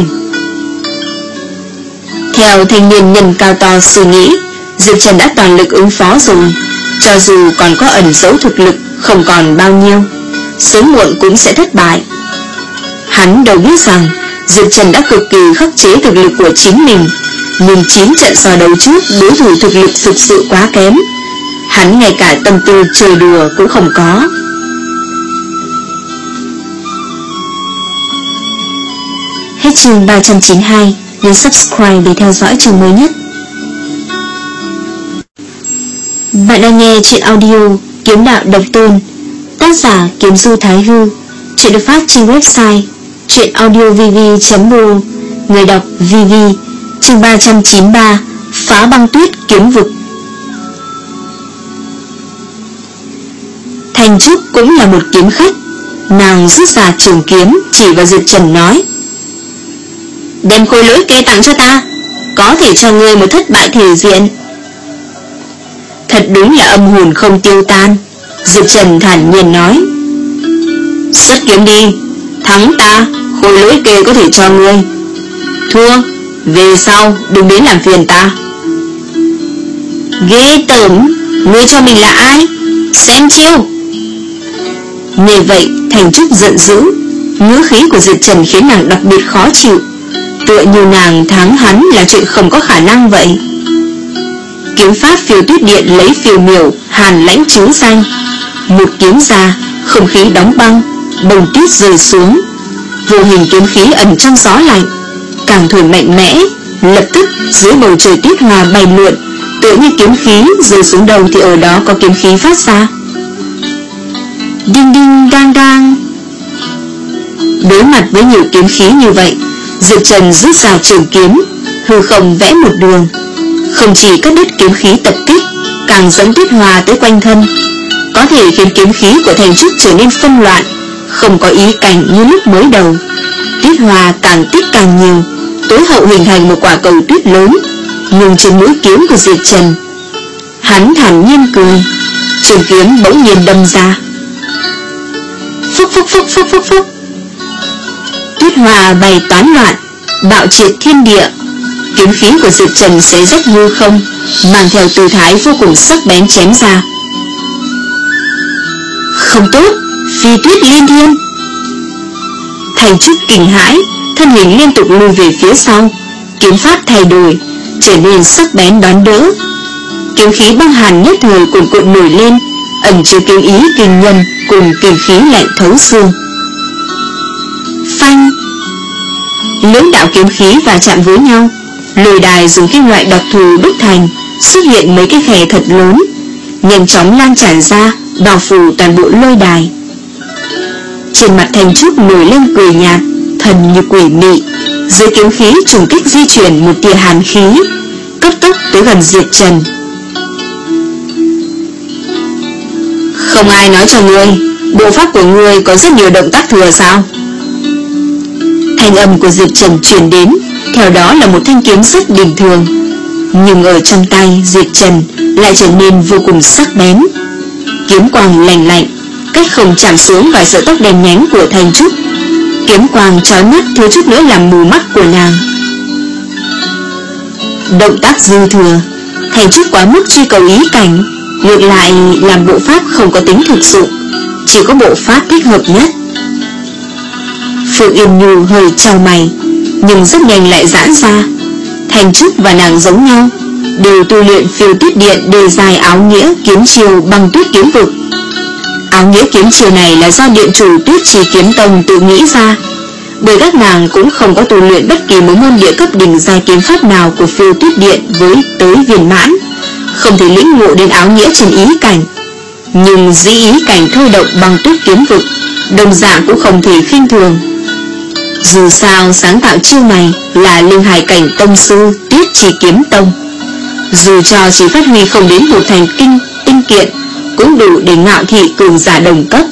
Theo thanh niên nhân cao to suy nghĩ, Diệp Trần đã toàn lực ứng phó rồi. Cho dù còn có ẩn giấu thực lực không còn bao nhiêu, sớm muộn cũng sẽ thất bại. Hắn đâu biết rằng Diệp Trần đã cực kỳ khắc chế thực lực của chính mình, nhưng chín trận so đấu trước đối thủ thực lực thực sự quá kém. Hắn ngay cả tâm tư chơi đùa cũng không có. Hết chương ba trăm chín mươi hai, nhấn subscribe để theo dõi chương mới nhất. Bạn đang nghe chuyện audio Kiếm Đạo Độc Tôn, tác giả Kiếm Du Thái Hư. Chuyện được phát trên website truyện audio v v chấm r o, người đọc vê vê. Chương ba trăm chín mươi ba. Phá băng tuyết kiếm vực. Thành Trúc cũng là một kiếm khách. Nàng rút ra trường kiếm chỉ vào Diệp Trần nói: đem khối lỗi kê tặng cho ta, có thể cho ngươi một thất bại thể diện. Thật đúng là âm hồn không tiêu tan. Diệp Trần thản nhiên nói: xuất kiếm đi, thắng ta, khối lỗi kê có thể cho ngươi. Thua, về sau đừng đến làm phiền ta. Ghê tởm, ngươi cho mình là ai? Xem chiêu. Nghe vậy Thành Trúc giận dữ. Ngữ khí của Diệp Trần khiến nàng đặc biệt khó chịu, tựa như nàng thắng hắn là chuyện không có khả năng vậy. Kiếm pháp phiêu tuyết điện lấy phiêu miểu, hàn lãnh chứng danh. Một kiếm ra, không khí đóng băng, bông tuyết rơi xuống. Vô hình kiếm khí ẩn trong gió lạnh, càng thổi mạnh mẽ. Lập tức dưới bầu trời tuyết hòa bay lượn, tựa như kiếm khí rơi xuống đầu thì ở đó có kiếm khí phát ra. Đinh đinh đang đang. Đối mặt với nhiều kiếm khí như vậy, Diệp Trần rút ra trường kiếm, hư không vẽ một đường, không chỉ cắt đứt kiếm khí tập kích, càng dẫn tuyết hòa tới quanh thân, có thể khiến kiếm khí của Thành Trúc trở nên phân loạn, không có ý cảnh như lúc mới đầu. Tuyết hòa càng tích càng nhiều, tối hậu hình thành một quả cầu tuyết lớn ngừng trên mũi kiếm của Diệp Trần. Hắn thản nhiên cười, trường kiếm bỗng nhiên đâm ra. Phúc phúc phúc phúc phúc phúc. Tuyết hòa bay toán loạn, bạo triệt thiên địa. Kiếm khí của Diệp Trần xé rách hư không, mang theo tư thái vô cùng sắc bén chém ra. Không tốt, phi tuyết liên thiên. Thành Trúc kinh hãi, thân hình liên tục lùi về phía sau, kiếm pháp thay đổi, trở nên sắc bén đón đỡ. Kiếm khí băng hàn nhất thời cuồn cuộn nổi lên, ẩn chứa kiếm ý kinh nhân cùng kiếm khí lạnh thấu xương. Phanh. Lưỡng đạo kiếm khí va chạm với nhau, lôi đài dùng kim loại đặc thù đúc thành, xuất hiện mấy cái khe thật lớn, nhanh chóng lan tràn ra, bao phủ toàn bộ lôi đài. Trên mặt Thành Trúc nổi lên cười nhạt, thần như quỷ mị. Dưới kiếm khí trùng kích di chuyển một tia hàn khí, cấp tốc tới gần Diệp Trần. Không ai nói cho ngươi, bộ pháp của ngươi có rất nhiều động tác thừa sao? Thanh âm của Diệp Trần truyền đến, theo đó là một thanh kiếm rất bình thường, nhưng ở trong tay Diệp Trần lại trở nên vô cùng sắc bén. Kiếm quang lạnh lạnh, cách không chạm xuống vài sợi tóc đen nhánh của Thành Trúc. Kiếm quang chói mắt thiếu chút nữa làm mù mắt của nàng. Động tác dư thừa, Thành Trúc quá mức truy cầu ý cảnh, ngược lại làm bộ pháp không có tính thực dụng, chỉ có bộ pháp thích hợp nhất. Phượng Yên Nhu hơi chau mày, nhưng rất nhanh lại giãn ra. Thành Trúc và nàng giống nhau, đều tu luyện phiêu tuyết điện đề dài áo nghĩa kiếm chiêu băng tuyết kiếm vực. Áo nghĩa kiếm chiêu này là do điện chủ Tuyết Trì Kiếm Tông tự nghĩ ra, bởi các nàng cũng không có tu luyện bất kỳ một môn địa cấp đỉnh giai kiếm pháp nào của phiêu tuyết điện với tới viên mãn, không thể lĩnh ngộ đến áo nghĩa trên ý cảnh. Nhưng dĩ ý cảnh thôi động băng tuyết kiếm vực, đồng dạng cũng không thể khinh thường. Dù sao sáng tạo chiêu này là linh hải cảnh tông sư Tuyết Trì Kiếm Tông, dù cho chỉ phát huy không đến một thành kinh tinh kiện, cũng đủ để ngạo thị cường giả đồng cấp.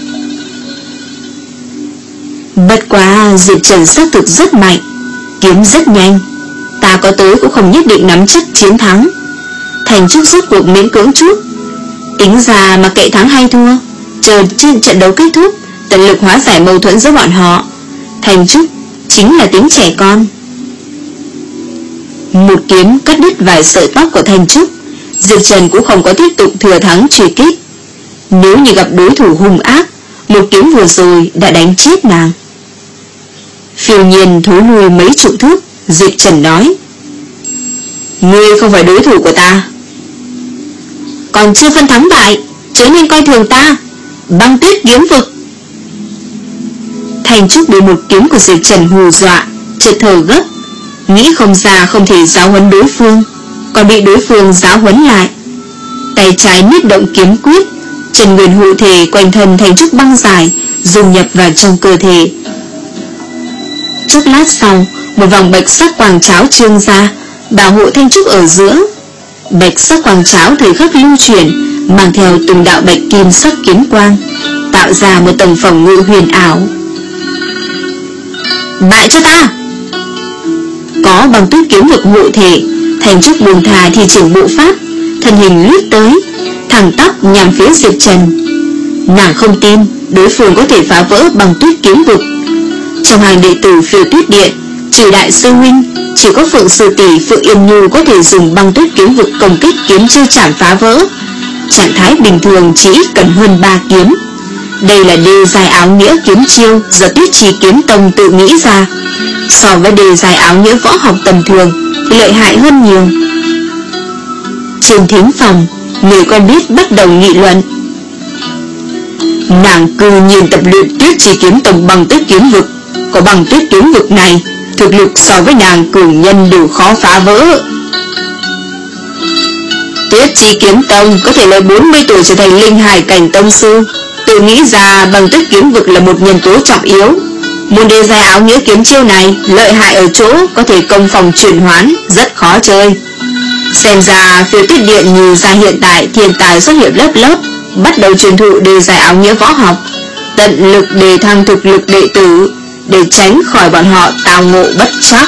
Bất quá Diệp Trần xác thực rất mạnh, kiếm rất nhanh, ta có tới cũng không nhất định nắm chắc chiến thắng. Thành Trúc rốt cuộc miễn cưỡng chút, tính ra mà kệ thắng hay thua, chờ trận đấu kết thúc, tận lực hóa giải mâu thuẫn giữa bọn họ. Thành Trúc chính là tính trẻ con. Một kiếm cắt đứt vài sợi tóc của Thành Trúc, Diệp Trần cũng không có tiếp tục thừa thắng truy kích. Nếu như gặp đối thủ hung ác, một kiếm vừa rồi đã đánh chết nàng. Phiêu Nhiên thối lui mấy chục thước, Diệp Trần nói: ngươi không phải đối thủ của ta, còn chưa phân thắng bại, chớ nên coi thường ta. Băng tuyết kiếm vực. Thành Trúc bị một kiếm của Diệp Trần hù dọa, chợt thở gấp, nghĩ không ra không thể giáo huấn đối phương, còn bị đối phương giáo huấn lại. Tay trái niết động kiếm quyết, Trần Nguyên hộ thể quanh thân Thành Trúc băng dài, dung nhập vào trong cơ thể. Chốc lát sau, một vòng bạch sắc quang cháo trương ra, bảo hộ thanh trúc ở giữa. Bạch sắc quang cháo thời khắc lưu chuyển, mang theo từng đạo bạch kim sắc kiếm quang, tạo ra một tầng phòng ngự huyền ảo. Bại cho ta! Có Băng Tuyết kiếm vực hộ thể, Thanh trúc buông thà thì chỉnh bộ pháp, thân hình lướt tới, thẳng tắp nhằm phía Diệp Trần. Nàng không tin đối phương có thể phá vỡ Băng Tuyết kiếm vực. Trong hàng đệ tử Phiêu Tuyết Điện, trừ đại sư huynh, chỉ có Phượng sư tỷ Phượng Yên Nhu có thể dùng Băng Tuyết kiếm vực công kích kiếm chiêu chạm phá vỡ. Trạng thái bình thường chỉ cần hơn ba kiếm. Đây là đề dài áo nghĩa kiếm chiêu do Tuyết Trì kiếm tông tự nghĩ ra. So với đề dài áo nghĩa võ học tầm thường thì lợi hại hơn nhiều. Trên thính phòng, người quen biết bắt đầu nghị luận. Nàng cư nhiên tập luyện Tuyết Trì kiếm tông Băng Tuyết kiếm vực. Có Băng Tuyết kiếm vực này, thực lực so với nàng cường nhân đều khó phá vỡ. Tuyết Trì kiếm tông có thể lấy bốn mươi tuổi trở thành linh hải cảnh tông sư, tự nghĩ ra Băng Tuyết kiếm vực là một nhân tố trọng yếu. Môn đề dài áo nghĩa kiếm chiêu này lợi hại ở chỗ có thể công phòng chuyển hoán, rất khó chơi. Xem ra Phiêu Tuyết Điện như ra hiện tại thiên tài xuất hiện lớp lớp, bắt đầu truyền thụ đề dài áo nghĩa võ học, tận lực đề thăng thực lực đệ tử, để tránh khỏi bọn họ tao ngộ bất trắc.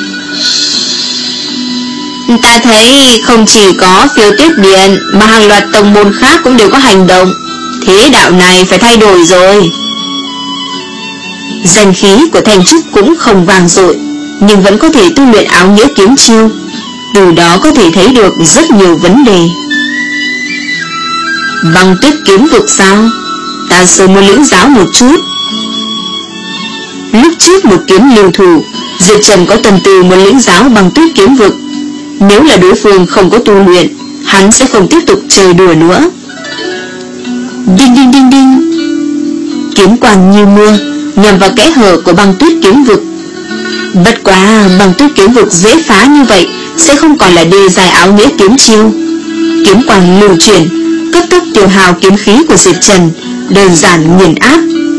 Ta thấy không chỉ có Phiêu Tuyết Điện mà hàng loạt tông môn khác cũng đều có hành động. Thế đạo này phải thay đổi rồi. Danh khí của Thanh Trúc cũng không vang dội, nhưng vẫn có thể tu luyện áo nghĩa kiếm chiêu. Từ đó có thể thấy được rất nhiều vấn đề. Băng Tuyết kiếm vực sao? Ta sớm muốn lĩnh giáo một chút. Lúc trước một kiếm lưu thủ, Diệp Trần có tâm tư muốn lĩnh giáo Băng Tuyết kiếm vực. Nếu là đối phương không có tu luyện, hắn sẽ không tiếp tục chơi đùa nữa. Đinh đinh đinh đinh, kiếm quang như mưa nhằm vào kẽ hở của Băng Tuyết kiếm vực. Bất quá Băng Tuyết kiếm vực dễ phá như vậy sẽ không còn là đề dài áo nghĩa kiếm chiêu. Kiếm quang lưu chuyển, cấp tốc tiêu hao kiếm khí của Diệp Trần, đơn giản nghiền áp.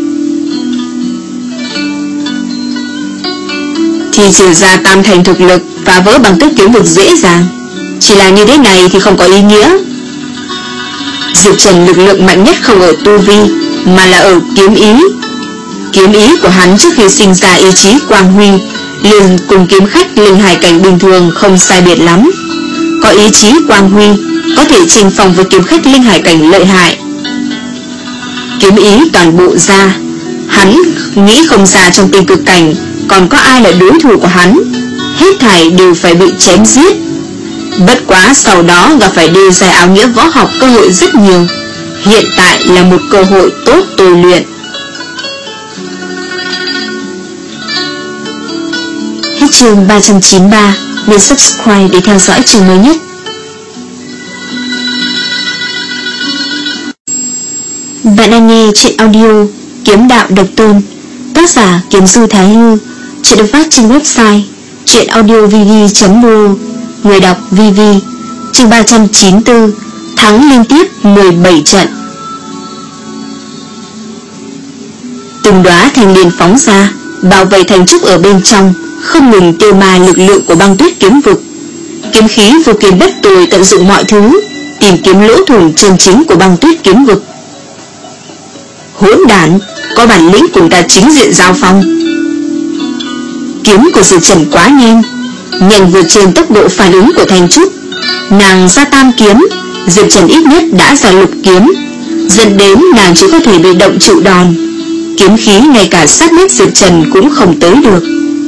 Thì trừ ra tam thành thực lực, phá vỡ Băng Tuyết kiếm vực dễ dàng. Chỉ là như thế này thì không có ý nghĩa. Diệp Trần lực lượng mạnh nhất không ở tu vi, mà là ở kiếm ý. Kiếm ý của hắn trước khi sinh ra ý chí quang huy liền cùng kiếm khách linh hải cảnh bình thường không sai biệt lắm. Có ý chí quang huy, có thể chinh phòng với kiếm khách linh hải cảnh lợi hại. Kiếm ý toàn bộ ra, hắn nghĩ không ra trong tinh cực cảnh còn có ai là đối thủ của hắn. Hết thảy đều phải bị chém giết. Bất quá sau đó gặp phải đề dài áo nghĩa võ học cơ hội rất nhiều. Hiện tại là một cơ hội tốt tôi luyện. Hết chương ba trăm chín mươi ba. Nhấn subscribe để theo dõi chương mới nhất. Bạn đang nghe truyện audio Kiếm Đạo Độc Tôn, tác giả Kiếm Du Thái Hư. Chuyện được phát trên website truyện audio v v chấm r o. Người đọc vê vê. Chương ba trăm chín mươi tư. Thắng liên tiếp mười bảy trận. Từng đóa thanh liên phóng ra, bảo vệ Thanh Trúc ở bên trong, không ngừng tiêu ma lực lượng của Băng Tuyết kiếm vực. Kiếm khí vô kiên bất tồi tận dụng mọi thứ, tìm kiếm lỗ thủng chân chính của Băng Tuyết kiếm vực. Hỗn đản, có bản lĩnh cùng ta chính diện giao phong. Kiếm của Diệp Trần quá nhanh, nhanh vượt trên tốc độ phản ứng của Thanh Trúc. Nàng ra tam kiếm, Diệp Trần ít nhất đã ra lục kiếm, dẫn đến nàng chỉ có thể bị động chịu đòn. Kiếm khí ngay cả sát mép Diệp Trần cũng không tới được.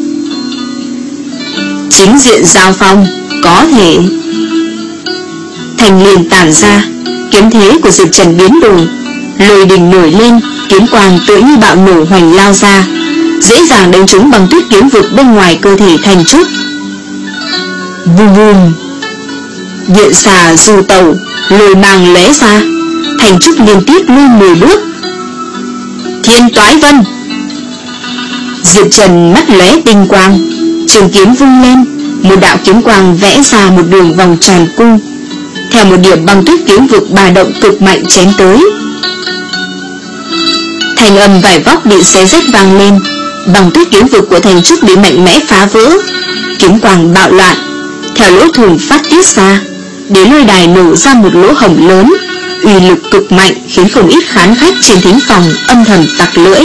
Chính diện giao phong, có thể. Thành liền tản ra, kiếm thế của Diệp Trần biến đổi, lôi đình nổi lên, kiếm quang tựa như bạo nổ hoành lao ra, dễ dàng đánh trúng Băng Tuyết kiếm vực bên ngoài cơ thể Thanh Trúc. Vù vù, điện xà du tẩu, lôi mang lóe ra, Thanh Trúc liên tiếp lui mười bước. Thiên Toái Vân. Diệp Trần mắt lóe tinh quang, trường kiếm vung lên, một đạo kiếm quang vẽ ra một đường vòng tròn cung, theo một điểm Băng Tuyết kiếm vực bà động cực mạnh chém tới. Thành âm vải vóc bị xé rách vang lên, Băng Tuyết kiếm vực của Thanh Trúc bị mạnh mẽ phá vỡ, kiếm quang bạo loạn, theo lỗ thủng phát tiết ra, để lôi đài nổ ra một lỗ hổng lớn, uy lực cực mạnh khiến không ít khán khách trên thính phòng âm thầm tặc lưỡi.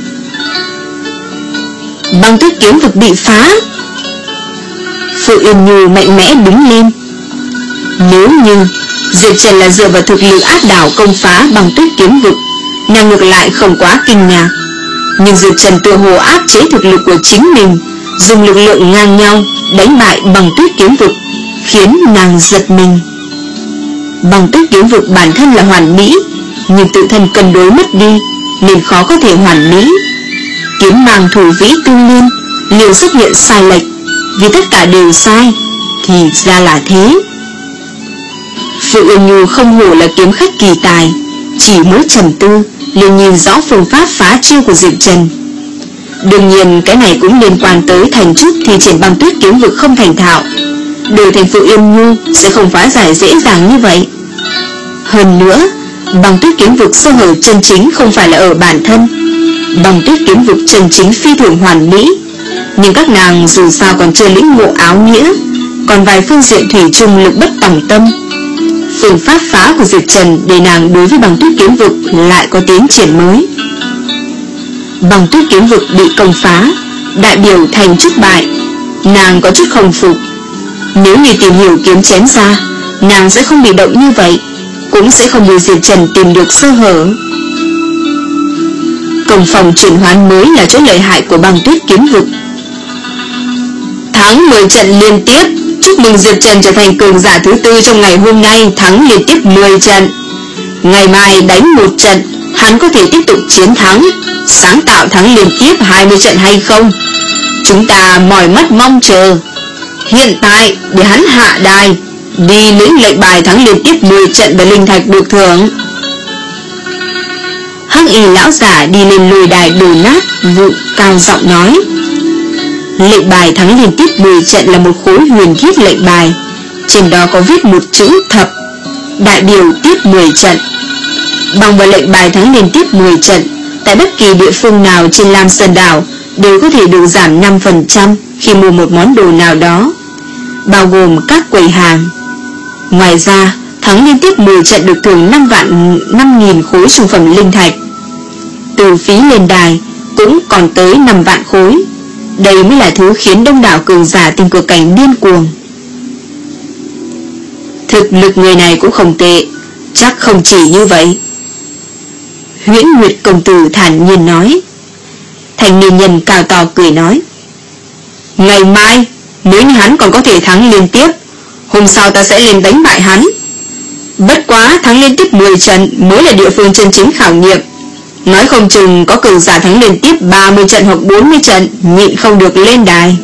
Băng tuyết kiếm vực bị phá. Phượng Yên Nhu mạnh mẽ đứng lên. Nếu như Diệp Trần là dựa vào thực lực áp đảo công phá băng tuyết kiếm vực, nàng ngược lại không quá kinh ngạc. Nhưng Diệp Trần tự hồ áp chế thực lực của chính mình, dùng lực lượng ngang nhau đánh bại băng tuyết kiếm vực, khiến nàng giật mình. Băng tuyết kiếm vực bản thân là hoàn mỹ, nhưng tự thân cân đối mất đi, nên khó có thể hoàn mỹ. Kiếm mang thủ vĩ tương liên, liệu xuất hiện sai lệch, vì tất cả đều sai, thì ra là thế. Phượng Yên Nhu không hổ là kiếm khách kỳ tài, chỉ mới trầm tư liền nhìn rõ phương pháp phá chiêu của Diệp Trần. Đương nhiên cái này cũng liên quan tới thành trúc thì triển băng tuyết kiếm vực không thành thạo, đổi thành Phượng Yên Nhu sẽ không phá giải dễ dàng như vậy. Hơn nữa, băng tuyết kiếm vực sơ hở chân chính không phải là ở bản thân. Băng tuyết kiếm vực chân chính phi thường hoàn mỹ, nhưng các nàng dù sao còn chưa lĩnh ngộ áo nghĩa, còn vài phương diện thủy chung lực bất tòng tâm. Phương pháp phá của Diệp Trần để nàng đối với băng tuyết kiếm vực lại có tiến triển mới. Băng tuyết kiếm vực bị công phá, đại biểu thành trúc bại, nàng có chút không phục. Nếu như tìm hiểu kiếm chém ra, nàng sẽ không bị động như vậy, cũng sẽ không bị Diệp Trần tìm được sơ hở. Công phòng chuyển hoán mới là chỗ lợi hại của băng tuyết kiếm vực. Thắng mười trận liên tiếp, chúc mừng Diệp Trần trở thành cường giả thứ tư trong ngày hôm nay, thắng liên tiếp mười trận. Ngày mai đánh một trận, hắn có thể tiếp tục chiến thắng, sáng tạo thắng liên tiếp hai mươi trận hay không? Chúng ta mỏi mắt mong chờ. Hiện tại để hắn hạ đài, đi lĩnh lệnh bài thắng liên tiếp mười trận và linh thạch được thưởng. Hắc y lão giả đi lên lùi đài đổ nát vụ cao giọng nói. Lệnh bài thắng liên tiếp mười trận là một khối huyền thiết lệnh bài, trên đó có viết một chữ thập, đại biểu tiếp mười trận. Bằng vào lệnh bài thắng liên tiếp mười trận, tại bất kỳ địa phương nào trên Lam Sơn đảo đều có thể được giảm năm phần trăm khi mua một món đồ nào đó, bao gồm các quầy hàng. Ngoài ra, thắng liên tiếp mười trận được thưởng năm vạn năm nghìn khối trung phẩm linh thạch. Từ phí lên đài cũng còn tới năm vạn khối. Đây mới là thứ khiến đông đảo cường giả tình cờ cảnh điên cuồng. Thực lực người này cũng không tệ, chắc không chỉ như vậy. Huyễn Nguyệt công tử thản nhiên nói. Thành niên nhân cao to cười nói. Ngày mai, nếu như hắn còn có thể thắng liên tiếp, hôm sau ta sẽ lên đánh bại hắn. Bất quá thắng liên tiếp mười trận mới là địa phương chân chính khảo nghiệm. Nói không chừng có cường giả thắng liên tiếp ba mươi trận hoặc bốn mươi trận, nhịn không được lên đài.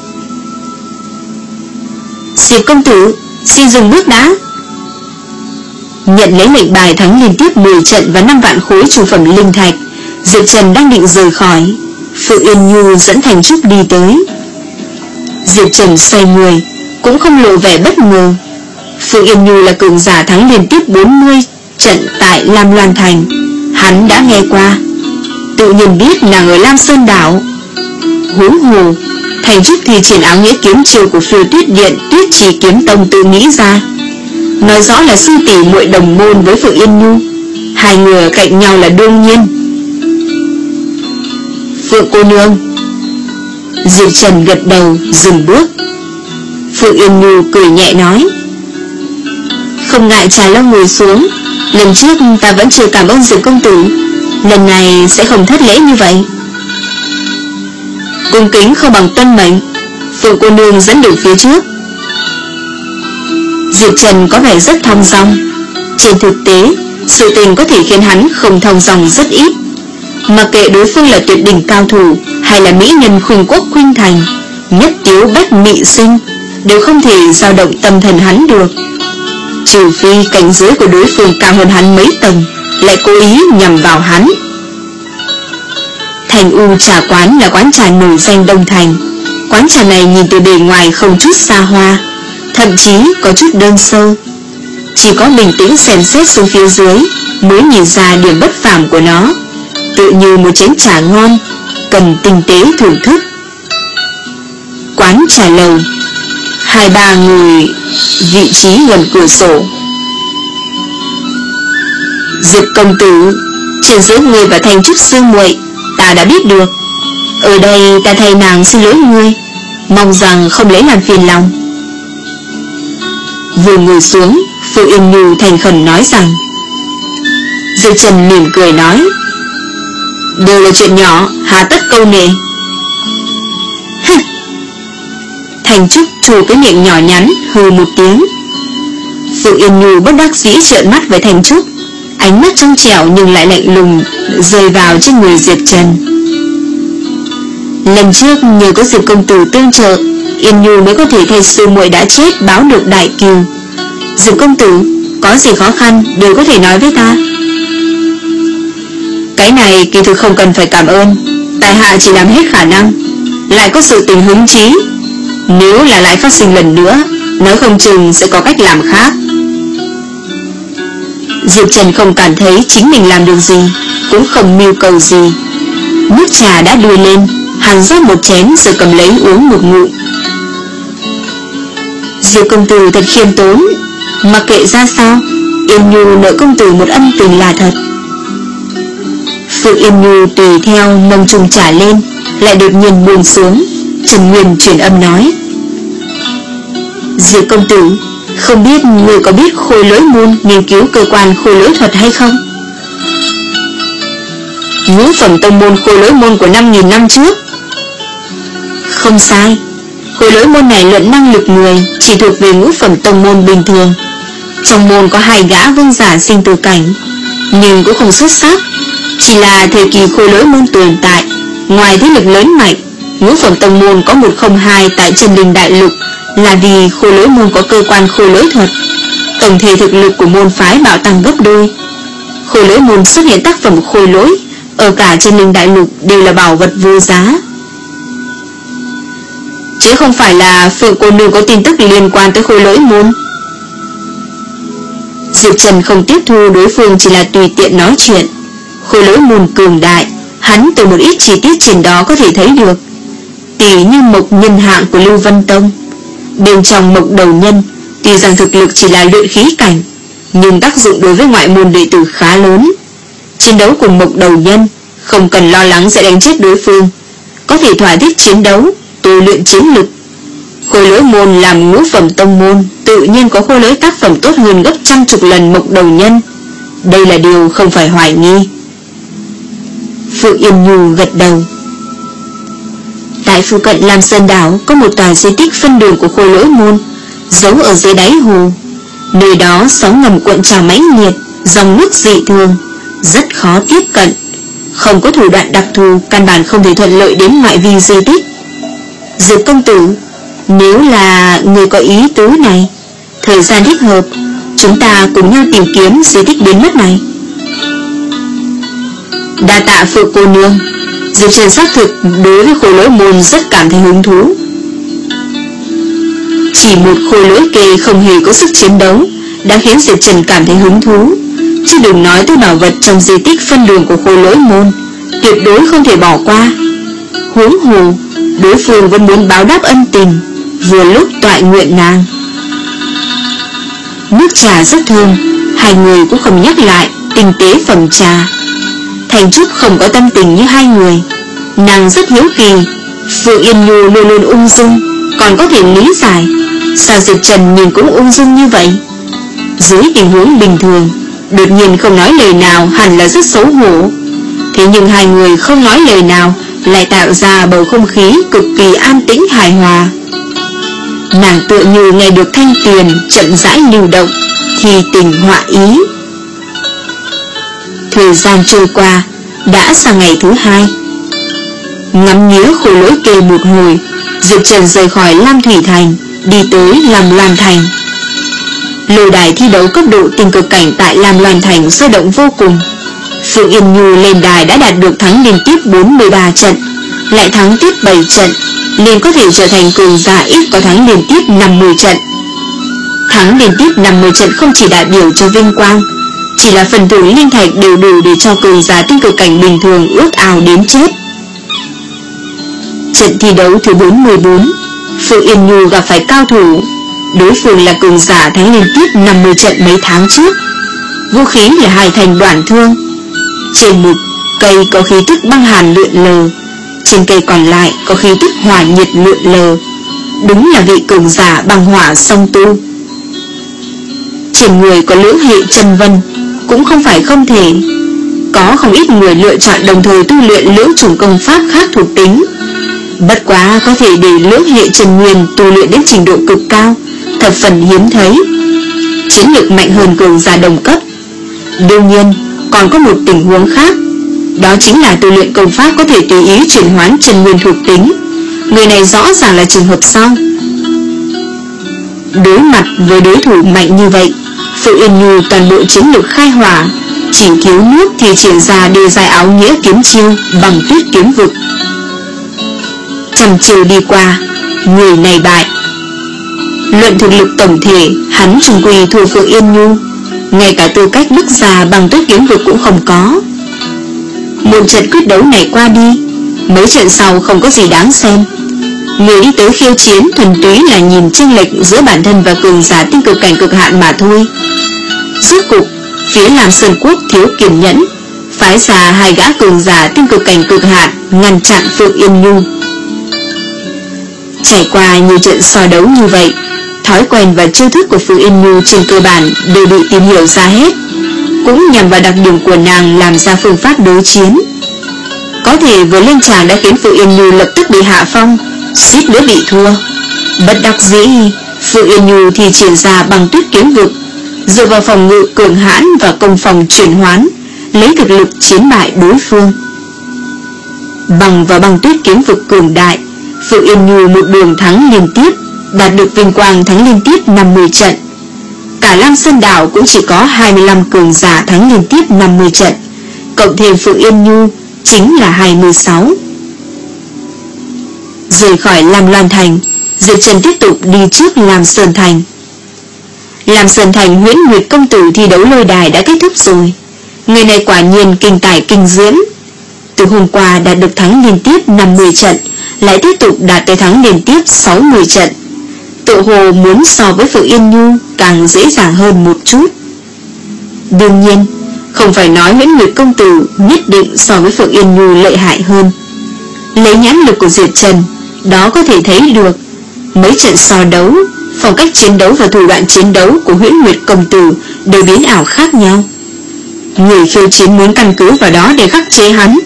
Diệp công tử, xin dừng bước đã. Nhận lấy lệnh bài thắng liên tiếp mười trận và năm vạn khối trung phẩm linh thạch, Diệp Trần đang định rời khỏi. Phượng Yên Nhu dẫn Thành Trúc đi tới. Diệp Trần xoay người, cũng không lộ vẻ bất ngờ. Phượng Yên Nhu là cường giả thắng liên tiếp bốn mươi trận tại Lam Loan Thành, hắn đã nghe qua, tự nhiên biết nàng ở Lam Sơn đảo. Huống hồ, Thành Trúc thì triển áo nghĩa kiếm chiêu của Phiêu Tuyết Điện Tuyết Trì Kiếm Tông tự nghĩ ra, nói rõ là sư tỷ muội đồng môn với Phượng Yên Nhu, hai người ở cạnh nhau là đương nhiên. Phượng cô nương. Diệp Trần gật đầu dừng bước. Phượng Yên Nhu cười nhẹ nói. Không ngại trà lâu ngồi xuống, lần trước ta vẫn chưa cảm ơn Diệp công tử, lần này sẽ không thất lễ như vậy. Cung kính không bằng tuân mệnh. Phượng cô nương dẫn đường phía trước. Diệp Trần có vẻ rất thong dong. Trên thực tế, sự tình có thể khiến hắn không thong dong rất ít. Mặc kệ đối phương là tuyệt đỉnh cao thủ hay là mỹ nhân khuynh quốc khuynh thành, nhất tiếu bách mị sinh, đều không thể dao động tâm thần hắn được. Trừ phi cảnh giới của đối phương cao hơn hắn mấy tầng, lại cố ý nhằm vào hắn. Thành U trà quán là quán trà nổi danh Đông Thành. Quán trà này nhìn từ bề ngoài không chút xa hoa, thậm chí có chút đơn sơ. Chỉ có bình tĩnh xem xét xuống phía dưới mới nhìn ra điểm bất phàm của nó, tự như một chén trà ngon, cần tinh tế thưởng thức. Quán trà lầu. hai ba người vị trí gần cửa sổ. Diệp công tử, chuyện giữa người và Thành Trúc sư muội ta đã biết được. Ở đây ta thay nàng xin lỗi ngươi, mong rằng không lấy làm phiền lòng. Vừa ngồi xuống, Phượng Yên Nhu thành khẩn nói rằng. Diệp Trần mỉm cười nói, đều là chuyện nhỏ, hà tất câu nệ. Thành Trúc trù cái miệng nhỏ nhắn hừ một tiếng. Phượng Yên Nhu bất đắc dĩ trợn mắt với Thành Trúc, ánh mắt trong trẻo nhưng lại lạnh lùng rơi vào trên người Diệp Trần. Lần trước nhờ có Diệp công tử tương trợ, Yên Nhu mới có thể thay sư muội đã chết báo được đại cừu. Diệp công tử, có gì khó khăn đều có thể nói với ta. Cái này kỳ thực không cần phải cảm ơn, tại hạ chỉ làm hết khả năng. Lại có sự tình hứng chí, nếu là lại phát sinh lần nữa, nói không chừng sẽ có cách làm khác. Diệp Trần không cảm thấy chính mình làm được gì, cũng không mưu cầu gì. Nước trà đã đưa lên, hắn rót một chén rồi cầm lấy uống một ngụm. Diệp công tử thật khiêm tốn, mặc kệ ra sao, Yên Nhu nợ công tử một ân tình là thật. Phượng Yên Nhu tùy theo nâng chung trà lên, lại đột nhiên buông xuống. Trần Nguyên truyền âm nói, Diệp công tử, không biết người có biết Khôi Lỗi môn nghiên cứu cơ quan khôi lỗi thuật hay không? Ngũ phẩm tông môn Khôi Lỗi môn của năm nghìn năm trước. Không sai, khôi lỗi môn này luận năng lực người chỉ thuộc về ngũ phẩm tông môn bình thường. Trong môn có hai gã vương giả sinh tử cảnh, nhưng cũng không xuất sắc. Chỉ là thời kỳ khôi lỗi môn tồn tại, ngoài thế lực lớn mạnh, ngũ phẩm tông môn có một không hai tại Chân Linh Đại Lục là vì khôi lỗi môn có cơ quan khôi lỗi thuật. Tổng thể thực lực của môn phái bạo tăng gấp đôi. Khôi lỗi môn xuất hiện tác phẩm khôi lỗi ở cả Chân Linh Đại Lục đều là bảo vật vô giá. Chứ không phải là Phượng cô nương có tin tức liên quan tới khôi lỗi môn. Diệp Trần không tiếp thu đối phương chỉ là tùy tiện nói chuyện. Khôi lỗi môn cường đại, hắn từ một ít chi tiết trên đó có thể thấy được. Tỷ như mộc nhân hạng của Lưu Vân Tông, bên trong mộc đầu nhân, tuy rằng thực lực chỉ là luyện khí cảnh, nhưng tác dụng đối với ngoại môn đệ tử khá lớn. Chiến đấu cùng mộc đầu nhân, không cần lo lắng sẽ đánh chết đối phương, có thể thỏa thích chiến đấu, tu luyện chiến lực. Khôi lỗi môn làm ngũ phẩm tông môn, tự nhiên có khôi lỗi tác phẩm tốt hơn gấp trăm chục lần mộc đầu nhân. Đây là điều không phải hoài nghi. Phượng Yên Nhu gật đầu. Tại phụ cận Lam Sơn Đảo có một tòa di tích phân đường của khôi lỗi môn, giấu ở dưới đáy hồ. Nơi đó sóng ngầm cuộn trào mãnh liệt, dòng nước dị thường, rất khó tiếp cận. Không có thủ đoạn đặc thù, căn bản không thể thuận lợi đến ngoại vi di tích. Diệp công tử, nếu là người có ý tứ này, thời gian thích hợp, chúng ta cùng nhau tìm kiếm di tích biến mất này. Đa tạ Phượng cô nương. Diệp Trần xác thực đối với khôi lỗi môn rất cảm thấy hứng thú. Chỉ một khôi lỗi kê không hề có sức chiến đấu đã khiến Diệp Trần cảm thấy hứng thú, chứ đừng nói tới bảo vật trong di tích phân đường của khôi lỗi môn, tuyệt đối không thể bỏ qua. Huống hồ đối phương vẫn muốn báo đáp ân tình, vừa lúc toại nguyện nàng. Nước trà rất thơm, hai người cũng không nhắc lại tinh tế phẩm trà. Thành Trúc không có tâm tình như hai người, nàng rất hiếu kỳ. Phượng Yên Nhu luôn luôn ung dung, còn có thể lý giải sao Diệp Trần nhìn cũng ung dung như vậy. Dưới tình huống bình thường, đột nhiên không nói lời nào hẳn là rất xấu hổ. Thế nhưng hai người không nói lời nào lại tạo ra bầu không khí cực kỳ an tĩnh hài hòa. Nàng tựa như nghe được thanh tuyền chậm rãi lưu động, thì tình họa ý. Thời gian trôi qua, đã sang ngày thứ hai. Ngắm nghía khối lỗi kê một hồi, Diệp Trần rời khỏi Lam Thủy Thành, đi tới Lam Loan Thành. Lôi đài thi đấu cấp độ tinh cực cảnh tại Lam Loan Thành sôi động vô cùng. Phượng Yên Nhu lên đài đã đạt được thắng liên tiếp bốn mươi ba trận, lại thắng tiếp bảy trận, liền có thể trở thành cường giả ít có thắng liên tiếp năm mươi trận. Thắng liên tiếp năm mươi trận không chỉ đại biểu cho vinh quang, chỉ là phần thưởng linh thạch đều đủ để cho cường giả tinh cực cảnh bình thường ước ao đến chết. Trận thi đấu thứ bốn mươi bốn, Phượng Yên Nhu gặp phải cao thủ, đối phương là cường giả thắng liên tiếp năm mươi trận mấy tháng trước. Vũ khí là hai thanh đoạn thương. Trên một cây có khí tức băng hàn lượn lờ, trên cây còn lại có khí tức hỏa nhiệt lượn lờ. Đúng là vị cường giả băng hỏa song tu. Trên người có lưỡng hệ chân vân cũng không phải không thể. Có không ít người lựa chọn đồng thời tu luyện lưỡng chủng công pháp khác thuộc tính. Bất quá có thể để lưỡng hệ chân nguyên tu luyện đến trình độ cực cao, thập phần hiếm thấy. Chiến lược mạnh hơn cường giả đồng cấp. Đương nhiên còn có một tình huống khác, đó chính là tu luyện công pháp có thể tùy ý chuyển hoán chân nguyên thuộc tính. Người này rõ ràng là trường hợp sau. Đối mặt với đối thủ mạnh như vậy, Phượng Yên Nhu toàn bộ chiến lược khai hỏa, chỉ thiếu nước thì triển ra đề dài áo nghĩa kiếm chiêu bằng tuyết kiếm vực. Trăm chiều đi qua, người này bại. Luận thực lực tổng thể, hắn trung quy thua Phượng Yên Nhu, ngay cả tư cách bước ra bằng tuyết kiếm vực cũng không có. Một trận quyết đấu này qua đi, mấy trận sau không có gì đáng xem. Người đi tới khiêu chiến thuần túy là nhìn chênh lệch giữa bản thân và cường giả tinh cực cảnh cực hạn mà thôi. Rốt cục, phía Lam Sơn Quốc thiếu kiên nhẫn, phái ra hai gã cường giả tinh cực cảnh cực hạn ngăn chặn Phượng Yên Nhu. Trải qua nhiều trận so đấu như vậy, thói quen và chiêu thức của Phượng Yên Nhu trên cơ bản đều bị tìm hiểu ra hết, cũng nhằm vào đặc điểm của nàng làm ra phương pháp đối chiến. Có thể vừa lên tràng đã khiến Phượng Yên Nhu lập tức bị hạ phong, suýt nữa bị thua. Bất đắc dĩ, Phượng Yên Nhu thì triển ra bằng tuyết kiếm vực, dựa vào phòng ngự cường hãn và công phòng chuyển hoán, lấy thực lực chiến bại đối phương. Bằng vào băng tuyết kiếm vực cường đại, Phượng Yên Nhu một đường thắng liên tiếp, đạt được vinh quang thắng liên tiếp năm mươi trận. Cả Lam Sơn Đảo cũng chỉ có hai mươi lăm cường giả thắng liên tiếp năm mươi trận, cộng thêm Phượng Yên Nhu chính là hai mươi sáu. Rời khỏi Lam Loan Thành, Diệp Trần tiếp tục đi trước Lam Sơn Thành. Lam Sơn Thành Huyễn Nguyệt công tử thi đấu lôi đài đã kết thúc rồi. Người này quả nhiên kinh tài kinh diễm. Từ hôm qua đạt được thắng liên tiếp năm mươi trận, lại tiếp tục đạt tới thắng liên tiếp sáu mươi trận. Tự hồ muốn so với Phượng Yên Nhu càng dễ dàng hơn một chút. Đương nhiên, không phải nói Huyễn Nguyệt công tử nhất định so với Phượng Yên Nhu lợi hại hơn. Lấy nhãn lực của Diệp Trần, đó có thể thấy được mấy trận so đấu, phong cách chiến đấu và thủ đoạn chiến đấu của Huyễn Nguyệt công tử đều biến ảo khác nhau. Người khiêu chiến muốn căn cứ vào đó để khắc chế hắn,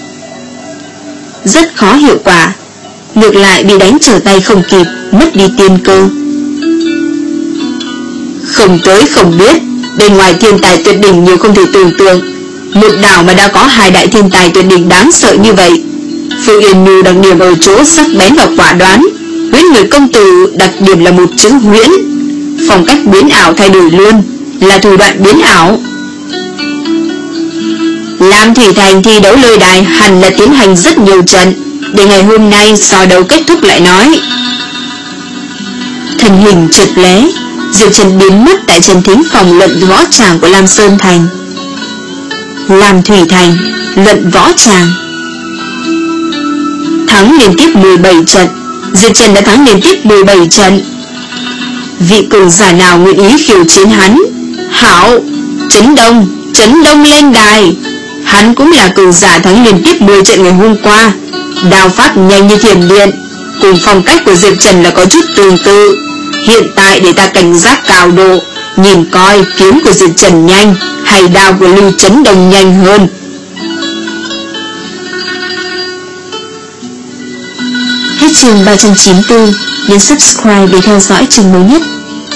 rất khó hiệu quả, ngược lại bị đánh trở tay không kịp, mất đi tiên cơ. Không tới không biết, bên ngoài thiên tài tuyệt đỉnh nhiều không thể tưởng tượng. Một đảo mà đã có hai đại thiên tài tuyệt đỉnh đáng sợ như vậy. Phượng Yên Nhu đặc điểm ở chỗ sắc bén và quả đoán, Huyễn Nguyệt công tử đặc điểm là một chữ huyễn, phong cách biến ảo thay đổi luôn, là thủ đoạn biến ảo. Lam Thủy Thành thi đấu lôi đài hẳn là tiến hành rất nhiều trận, để ngày hôm nay so đấu kết thúc lại nói. Thân hình chợt lóe, Diệp Trần biến mất tại trần thính phòng luận võ tràng của Lam Sơn Thành. Lam Thủy Thành luận võ tràng, thắng liên tiếp mười bảy trận. Diệp Trần đã thắng liên tiếp mười bảy trận. Vị cường giả nào nguyện ý khiêu chiến hắn? Hảo, Trấn Đông, Trấn Đông lên đài. Hắn cũng là cường giả thắng liên tiếp mười trận ngày hôm qua, đao pháp nhanh như thiểm điện, cùng phong cách của Diệp Trần là có chút tương tự. Hiện tại để ta cảnh giác cao độ, nhìn coi kiếm của Diệp Trần nhanh hay đao của Lưu Trấn Đông nhanh hơn. Hết chương ba trăm chín mươi tư, nhấn subscribe để theo dõi chương mới nhất.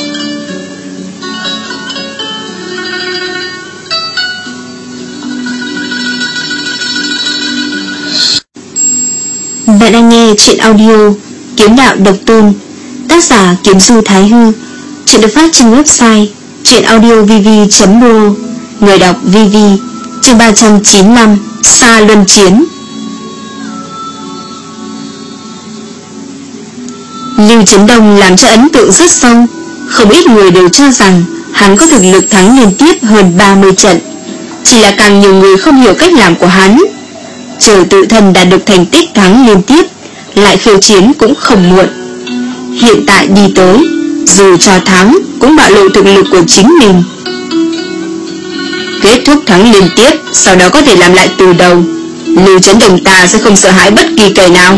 Bạn đang nghe chuyện audio Kiếm Đạo Độc Tôn, tác giả Kiếm Du Thái Hư. Chuyện được phát trên website truyện audio v v chấm pro, người đọc vê vê. Chương ba trăm chín mươi lăm, Sa Luân Chiến. Lưu Trấn Đông làm cho ấn tượng rất sâu. Không ít người đều cho rằng hắn có thực lực thắng liên tiếp hơn ba mươi trận, chỉ là càng nhiều người không hiểu cách làm của hắn. Chờ tự thân đạt được thành tích thắng liên tiếp, lại khiêu chiến cũng không muộn. hiện tại đi tới, dù cho thắng cũng bạo lộ thực lực của chính mình. Kết thúc thắng liên tiếp, sau đó có thể làm lại từ đầu. Lưu Chấn Đồng ta sẽ không sợ hãi bất kỳ kẻ nào.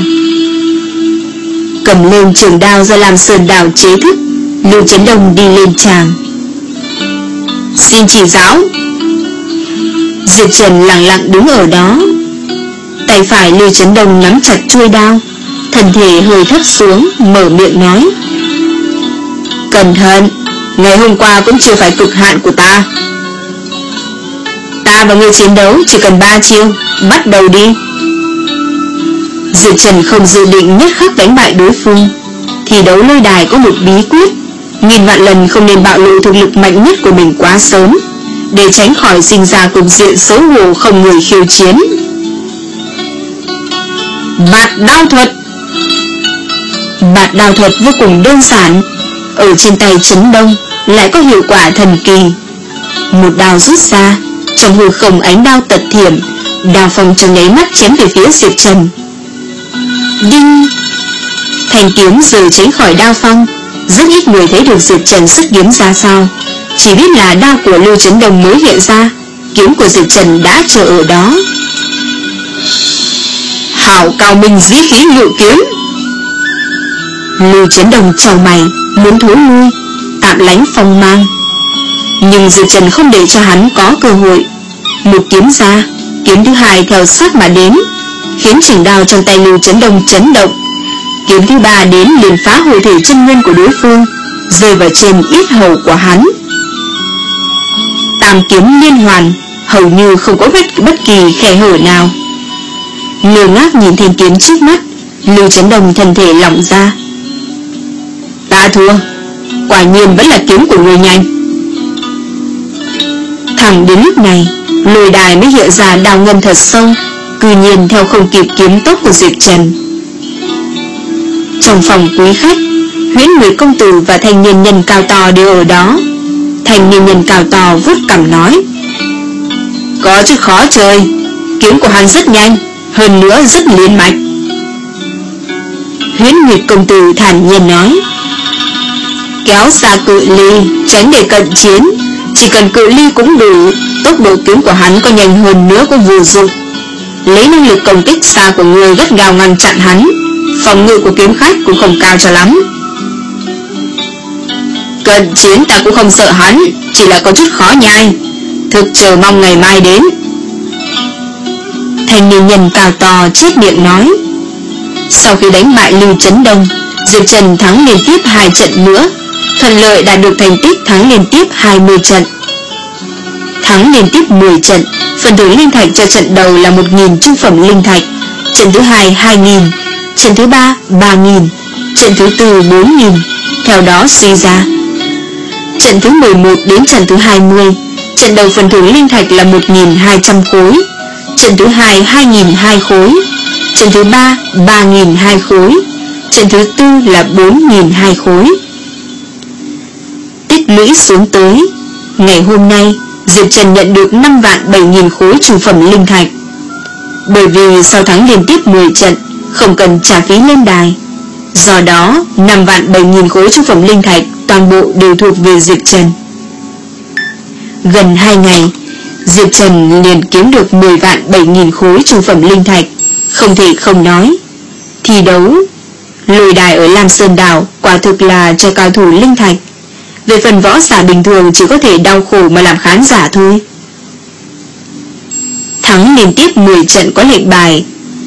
Cầm lên trường đao do Lam Sơn Đảo chế thức, Lưu Chấn Đồng đi lên tràng. Xin chỉ giáo. Diệp Trần lặng lặng đứng ở đó. Tay phải Lưu Chấn Đồng nắm chặt chuôi đao, thân thể hơi thấp xuống, mở miệng nói: Cẩn thận, ngày hôm qua cũng chưa phải cực hạn của ta. Ta và ngươi chiến đấu chỉ cần ba chiêu, bắt đầu đi. Diệp Trần không dự định nhất khắc đánh bại đối phương. Thi đấu lôi đài có một bí quyết: nghìn vạn lần không nên bạo lộ thực lực mạnh nhất của mình quá sớm, để tránh khỏi sinh ra cục diện xấu hổ không người khiêu chiến. Bạt đao thuật. Bạt đao thuật vô cùng đơn giản, ở trên tay Trấn Đông lại có hiệu quả thần kỳ. Một đao rút ra, trong hư không ánh đao tật thiểm, đao phong trong nháy mắt chém về phía Diệp Trần. Đinh! Thanh kiếm rời tránh khỏi đao phong. Rất ít người thấy được Diệp Trần xuất kiếm ra sao, chỉ biết là đao của Lưu Chấn Đồng mới hiện ra, kiếm của Diệp Trần đã chờ ở đó. Hảo cao minh dĩ khí ngự kiếm. Lưu Chấn Đồng chau mày, muốn thối lui, tạm lánh phong mang. Nhưng Diệp Trần không để cho hắn có cơ hội. Một kiếm ra, kiếm thứ hai theo sát mà đến, khiến trường đao trong tay Lưu Chấn Đồng chấn động. Kiếm thứ ba đến liền phá hồi thể chân nguyên của đối phương, rơi vào trên yết hầu của hắn. Tam kiếm liên hoàn, hầu như không có bất, bất kỳ khe hở nào. Ngơ ngác nhìn thanh kiếm trước mắt, Lưu Chấn Đồng thân thể lỏng ra. Ta thua, quả nhiên vẫn là kiếm của người nhanh. Thẳng đến lúc này, lôi đài mới hiện ra đào ngân thật sâu, cư nhiên theo không kịp kiếm tốc của Diệp Trần. Trong phòng quý khách, Huyễn Nguyệt công tử và thanh niên nhân cao to đều ở đó. Thanh niên nhân cao to vuốt cằm nói: Có chút khó chơi, kiếm của hắn rất nhanh, hơn nữa rất liên mạch. Huyễn Nguyệt công tử thản nhiên nói: Kéo xa cự ly, tránh để cận chiến, chỉ cần cự ly cũng đủ. Tốc độ kiếm của hắn có nhanh hơn nữa cũng vô dụng. Lấy năng lực công kích xa của người gắt gao ngăn chặn hắn, phòng ngự của kiếm khách cũng không cao cho lắm. Cận chiến ta cũng không sợ hắn, chỉ là có chút khó nhai, thực chờ mong ngày mai đến. Thanh niên nhân cao to chết miệng nói. Sau khi đánh bại Lưu Chấn Đông, Diệp Trần thắng liên tiếp hai trận nữa, thuận lợi đạt được thành tích thắng liên tiếp hai mươi trận. Thắng liên tiếp mười trận, phần thưởng linh thạch cho trận đầu là một nghìn trung phẩm linh thạch, trận thứ hai hai nghìn, trận thứ ba ba nghìn, trận thứ tư bốn nghìn. Theo đó suy ra, trận thứ mười một đến trận thứ hai mươi, trận đầu phần thưởng linh thạch là một nghìn hai trăm khối, trận thứ hai hai nghìn hai khối, trận thứ ba ba nghìn hai khối, trận thứ tư là bốn nghìn hai khối. Tích lũy xuống tới, ngày hôm nay Diệp Trần nhận được năm vạn bảy nghìn khối trung phẩm linh thạch. Bởi vì sau thắng liên tiếp mười trận, không cần trả phí lên đài, do đó năm vạn bảy nghìn khối trung phẩm linh thạch toàn bộ đều thuộc về Diệp Trần. Gần hai ngày, Diệp Trần liền kiếm được mười vạn bảy nghìn khối trung phẩm linh thạch, không thể không nói. Thi đấu lôi đài ở Lam Sơn Đảo quả thực là cho cao thủ linh thạch. Về phần võ giả bình thường chỉ có thể đau khổ mà làm khán giả thôi. Thắng liên tiếp mười trận có lệnh bài,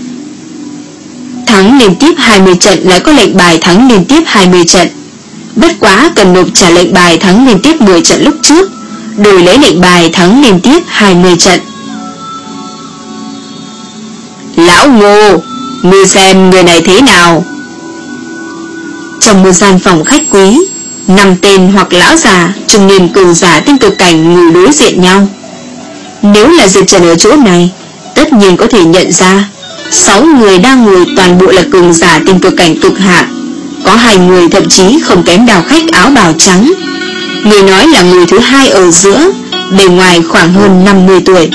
thắng liên tiếp hai mươi trận lại có lệnh bài thắng liên tiếp hai mươi trận. Bất quá cần nộp trả lệnh bài thắng liên tiếp mười trận lúc trước, đổi lấy lệnh bài thắng liên tiếp hai mươi trận. Lão Ngô, ngươi xem người này thế nào? Trong một gian phòng khách quý, năm tên hoặc lão già, trung niên cường giả tinh cực cảnh ngồi đối diện nhau. Nếu là Diệp Trần ở chỗ này, tất nhiên có thể nhận ra sáu người đang ngồi toàn bộ là cường giả tinh cực cảnh cực hạn, có hai người thậm chí không kém đào khách áo bào trắng. Người nói là người thứ hai ở giữa, bề ngoài khoảng hơn năm mươi tuổi.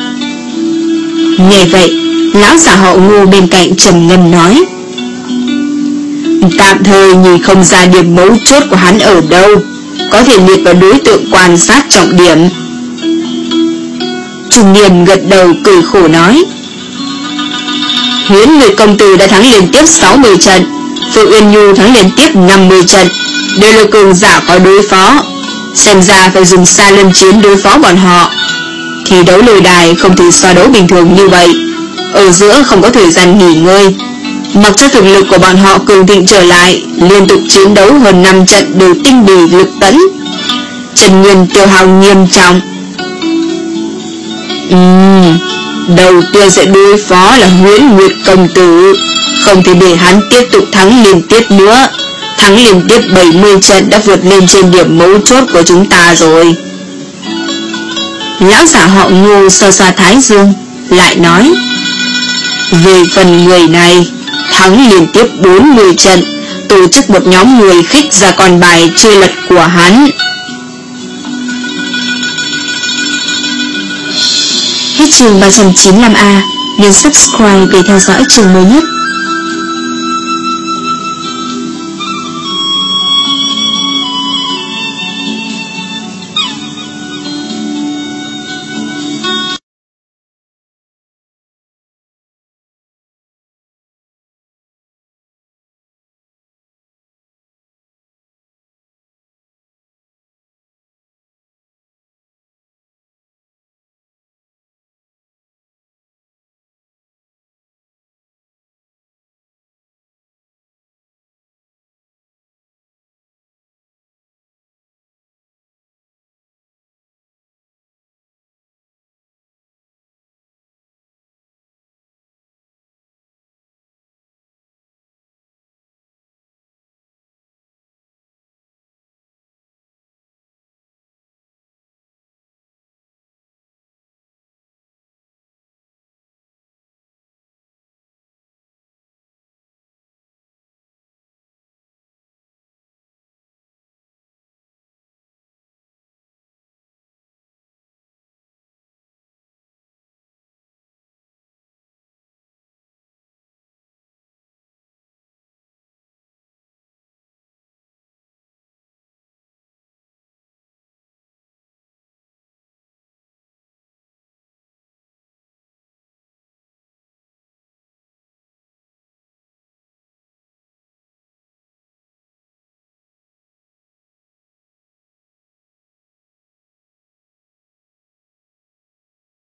Nghe vậy, lão già họ Ngô bên cạnh trầm ngâm nói: Tạm thời nhìn không ra điểm mấu chốt của hắn ở đâu, có thể liệt vào đối tượng quan sát trọng điểm. Trung niên gật đầu cười khổ nói: Huyễn Nguyệt công tử đã thắng liên tiếp sáu mươi trận, Phượng Uyên Nhu thắng liên tiếp năm mươi trận, đều là cường giả có đối phó. Xem ra phải dùng xa luân chiến đối phó bọn họ. Thi đấu lôi đài không thể so đấu bình thường như vậy, ở giữa không có thời gian nghỉ ngơi. Mặc cho thực lực của bọn họ cường thịnh trở lại, liên tục chiến đấu hơn năm trận đều tinh bì lực tấn. Trần Nguyên tiêu hao nghiêm trọng. Ừm, đầu tiên sẽ đối phó là Huyễn Nguyệt công tử, không thể để hắn tiếp tục thắng liên tiếp nữa. Thắng liên tiếp bảy mươi trận đã vượt lên trên điểm mấu chốt của chúng ta rồi. Lão giả họ Ngô sơ xoa thái dương, lại nói: Về phần người này, thắng liên tiếp bốn mươi trận, tổ chức một nhóm người khích ra con bài chơi lật của hắn. Hết chương ba trăm chín mươi lăm A, nhấn subscribe để theo dõi chương mới nhất.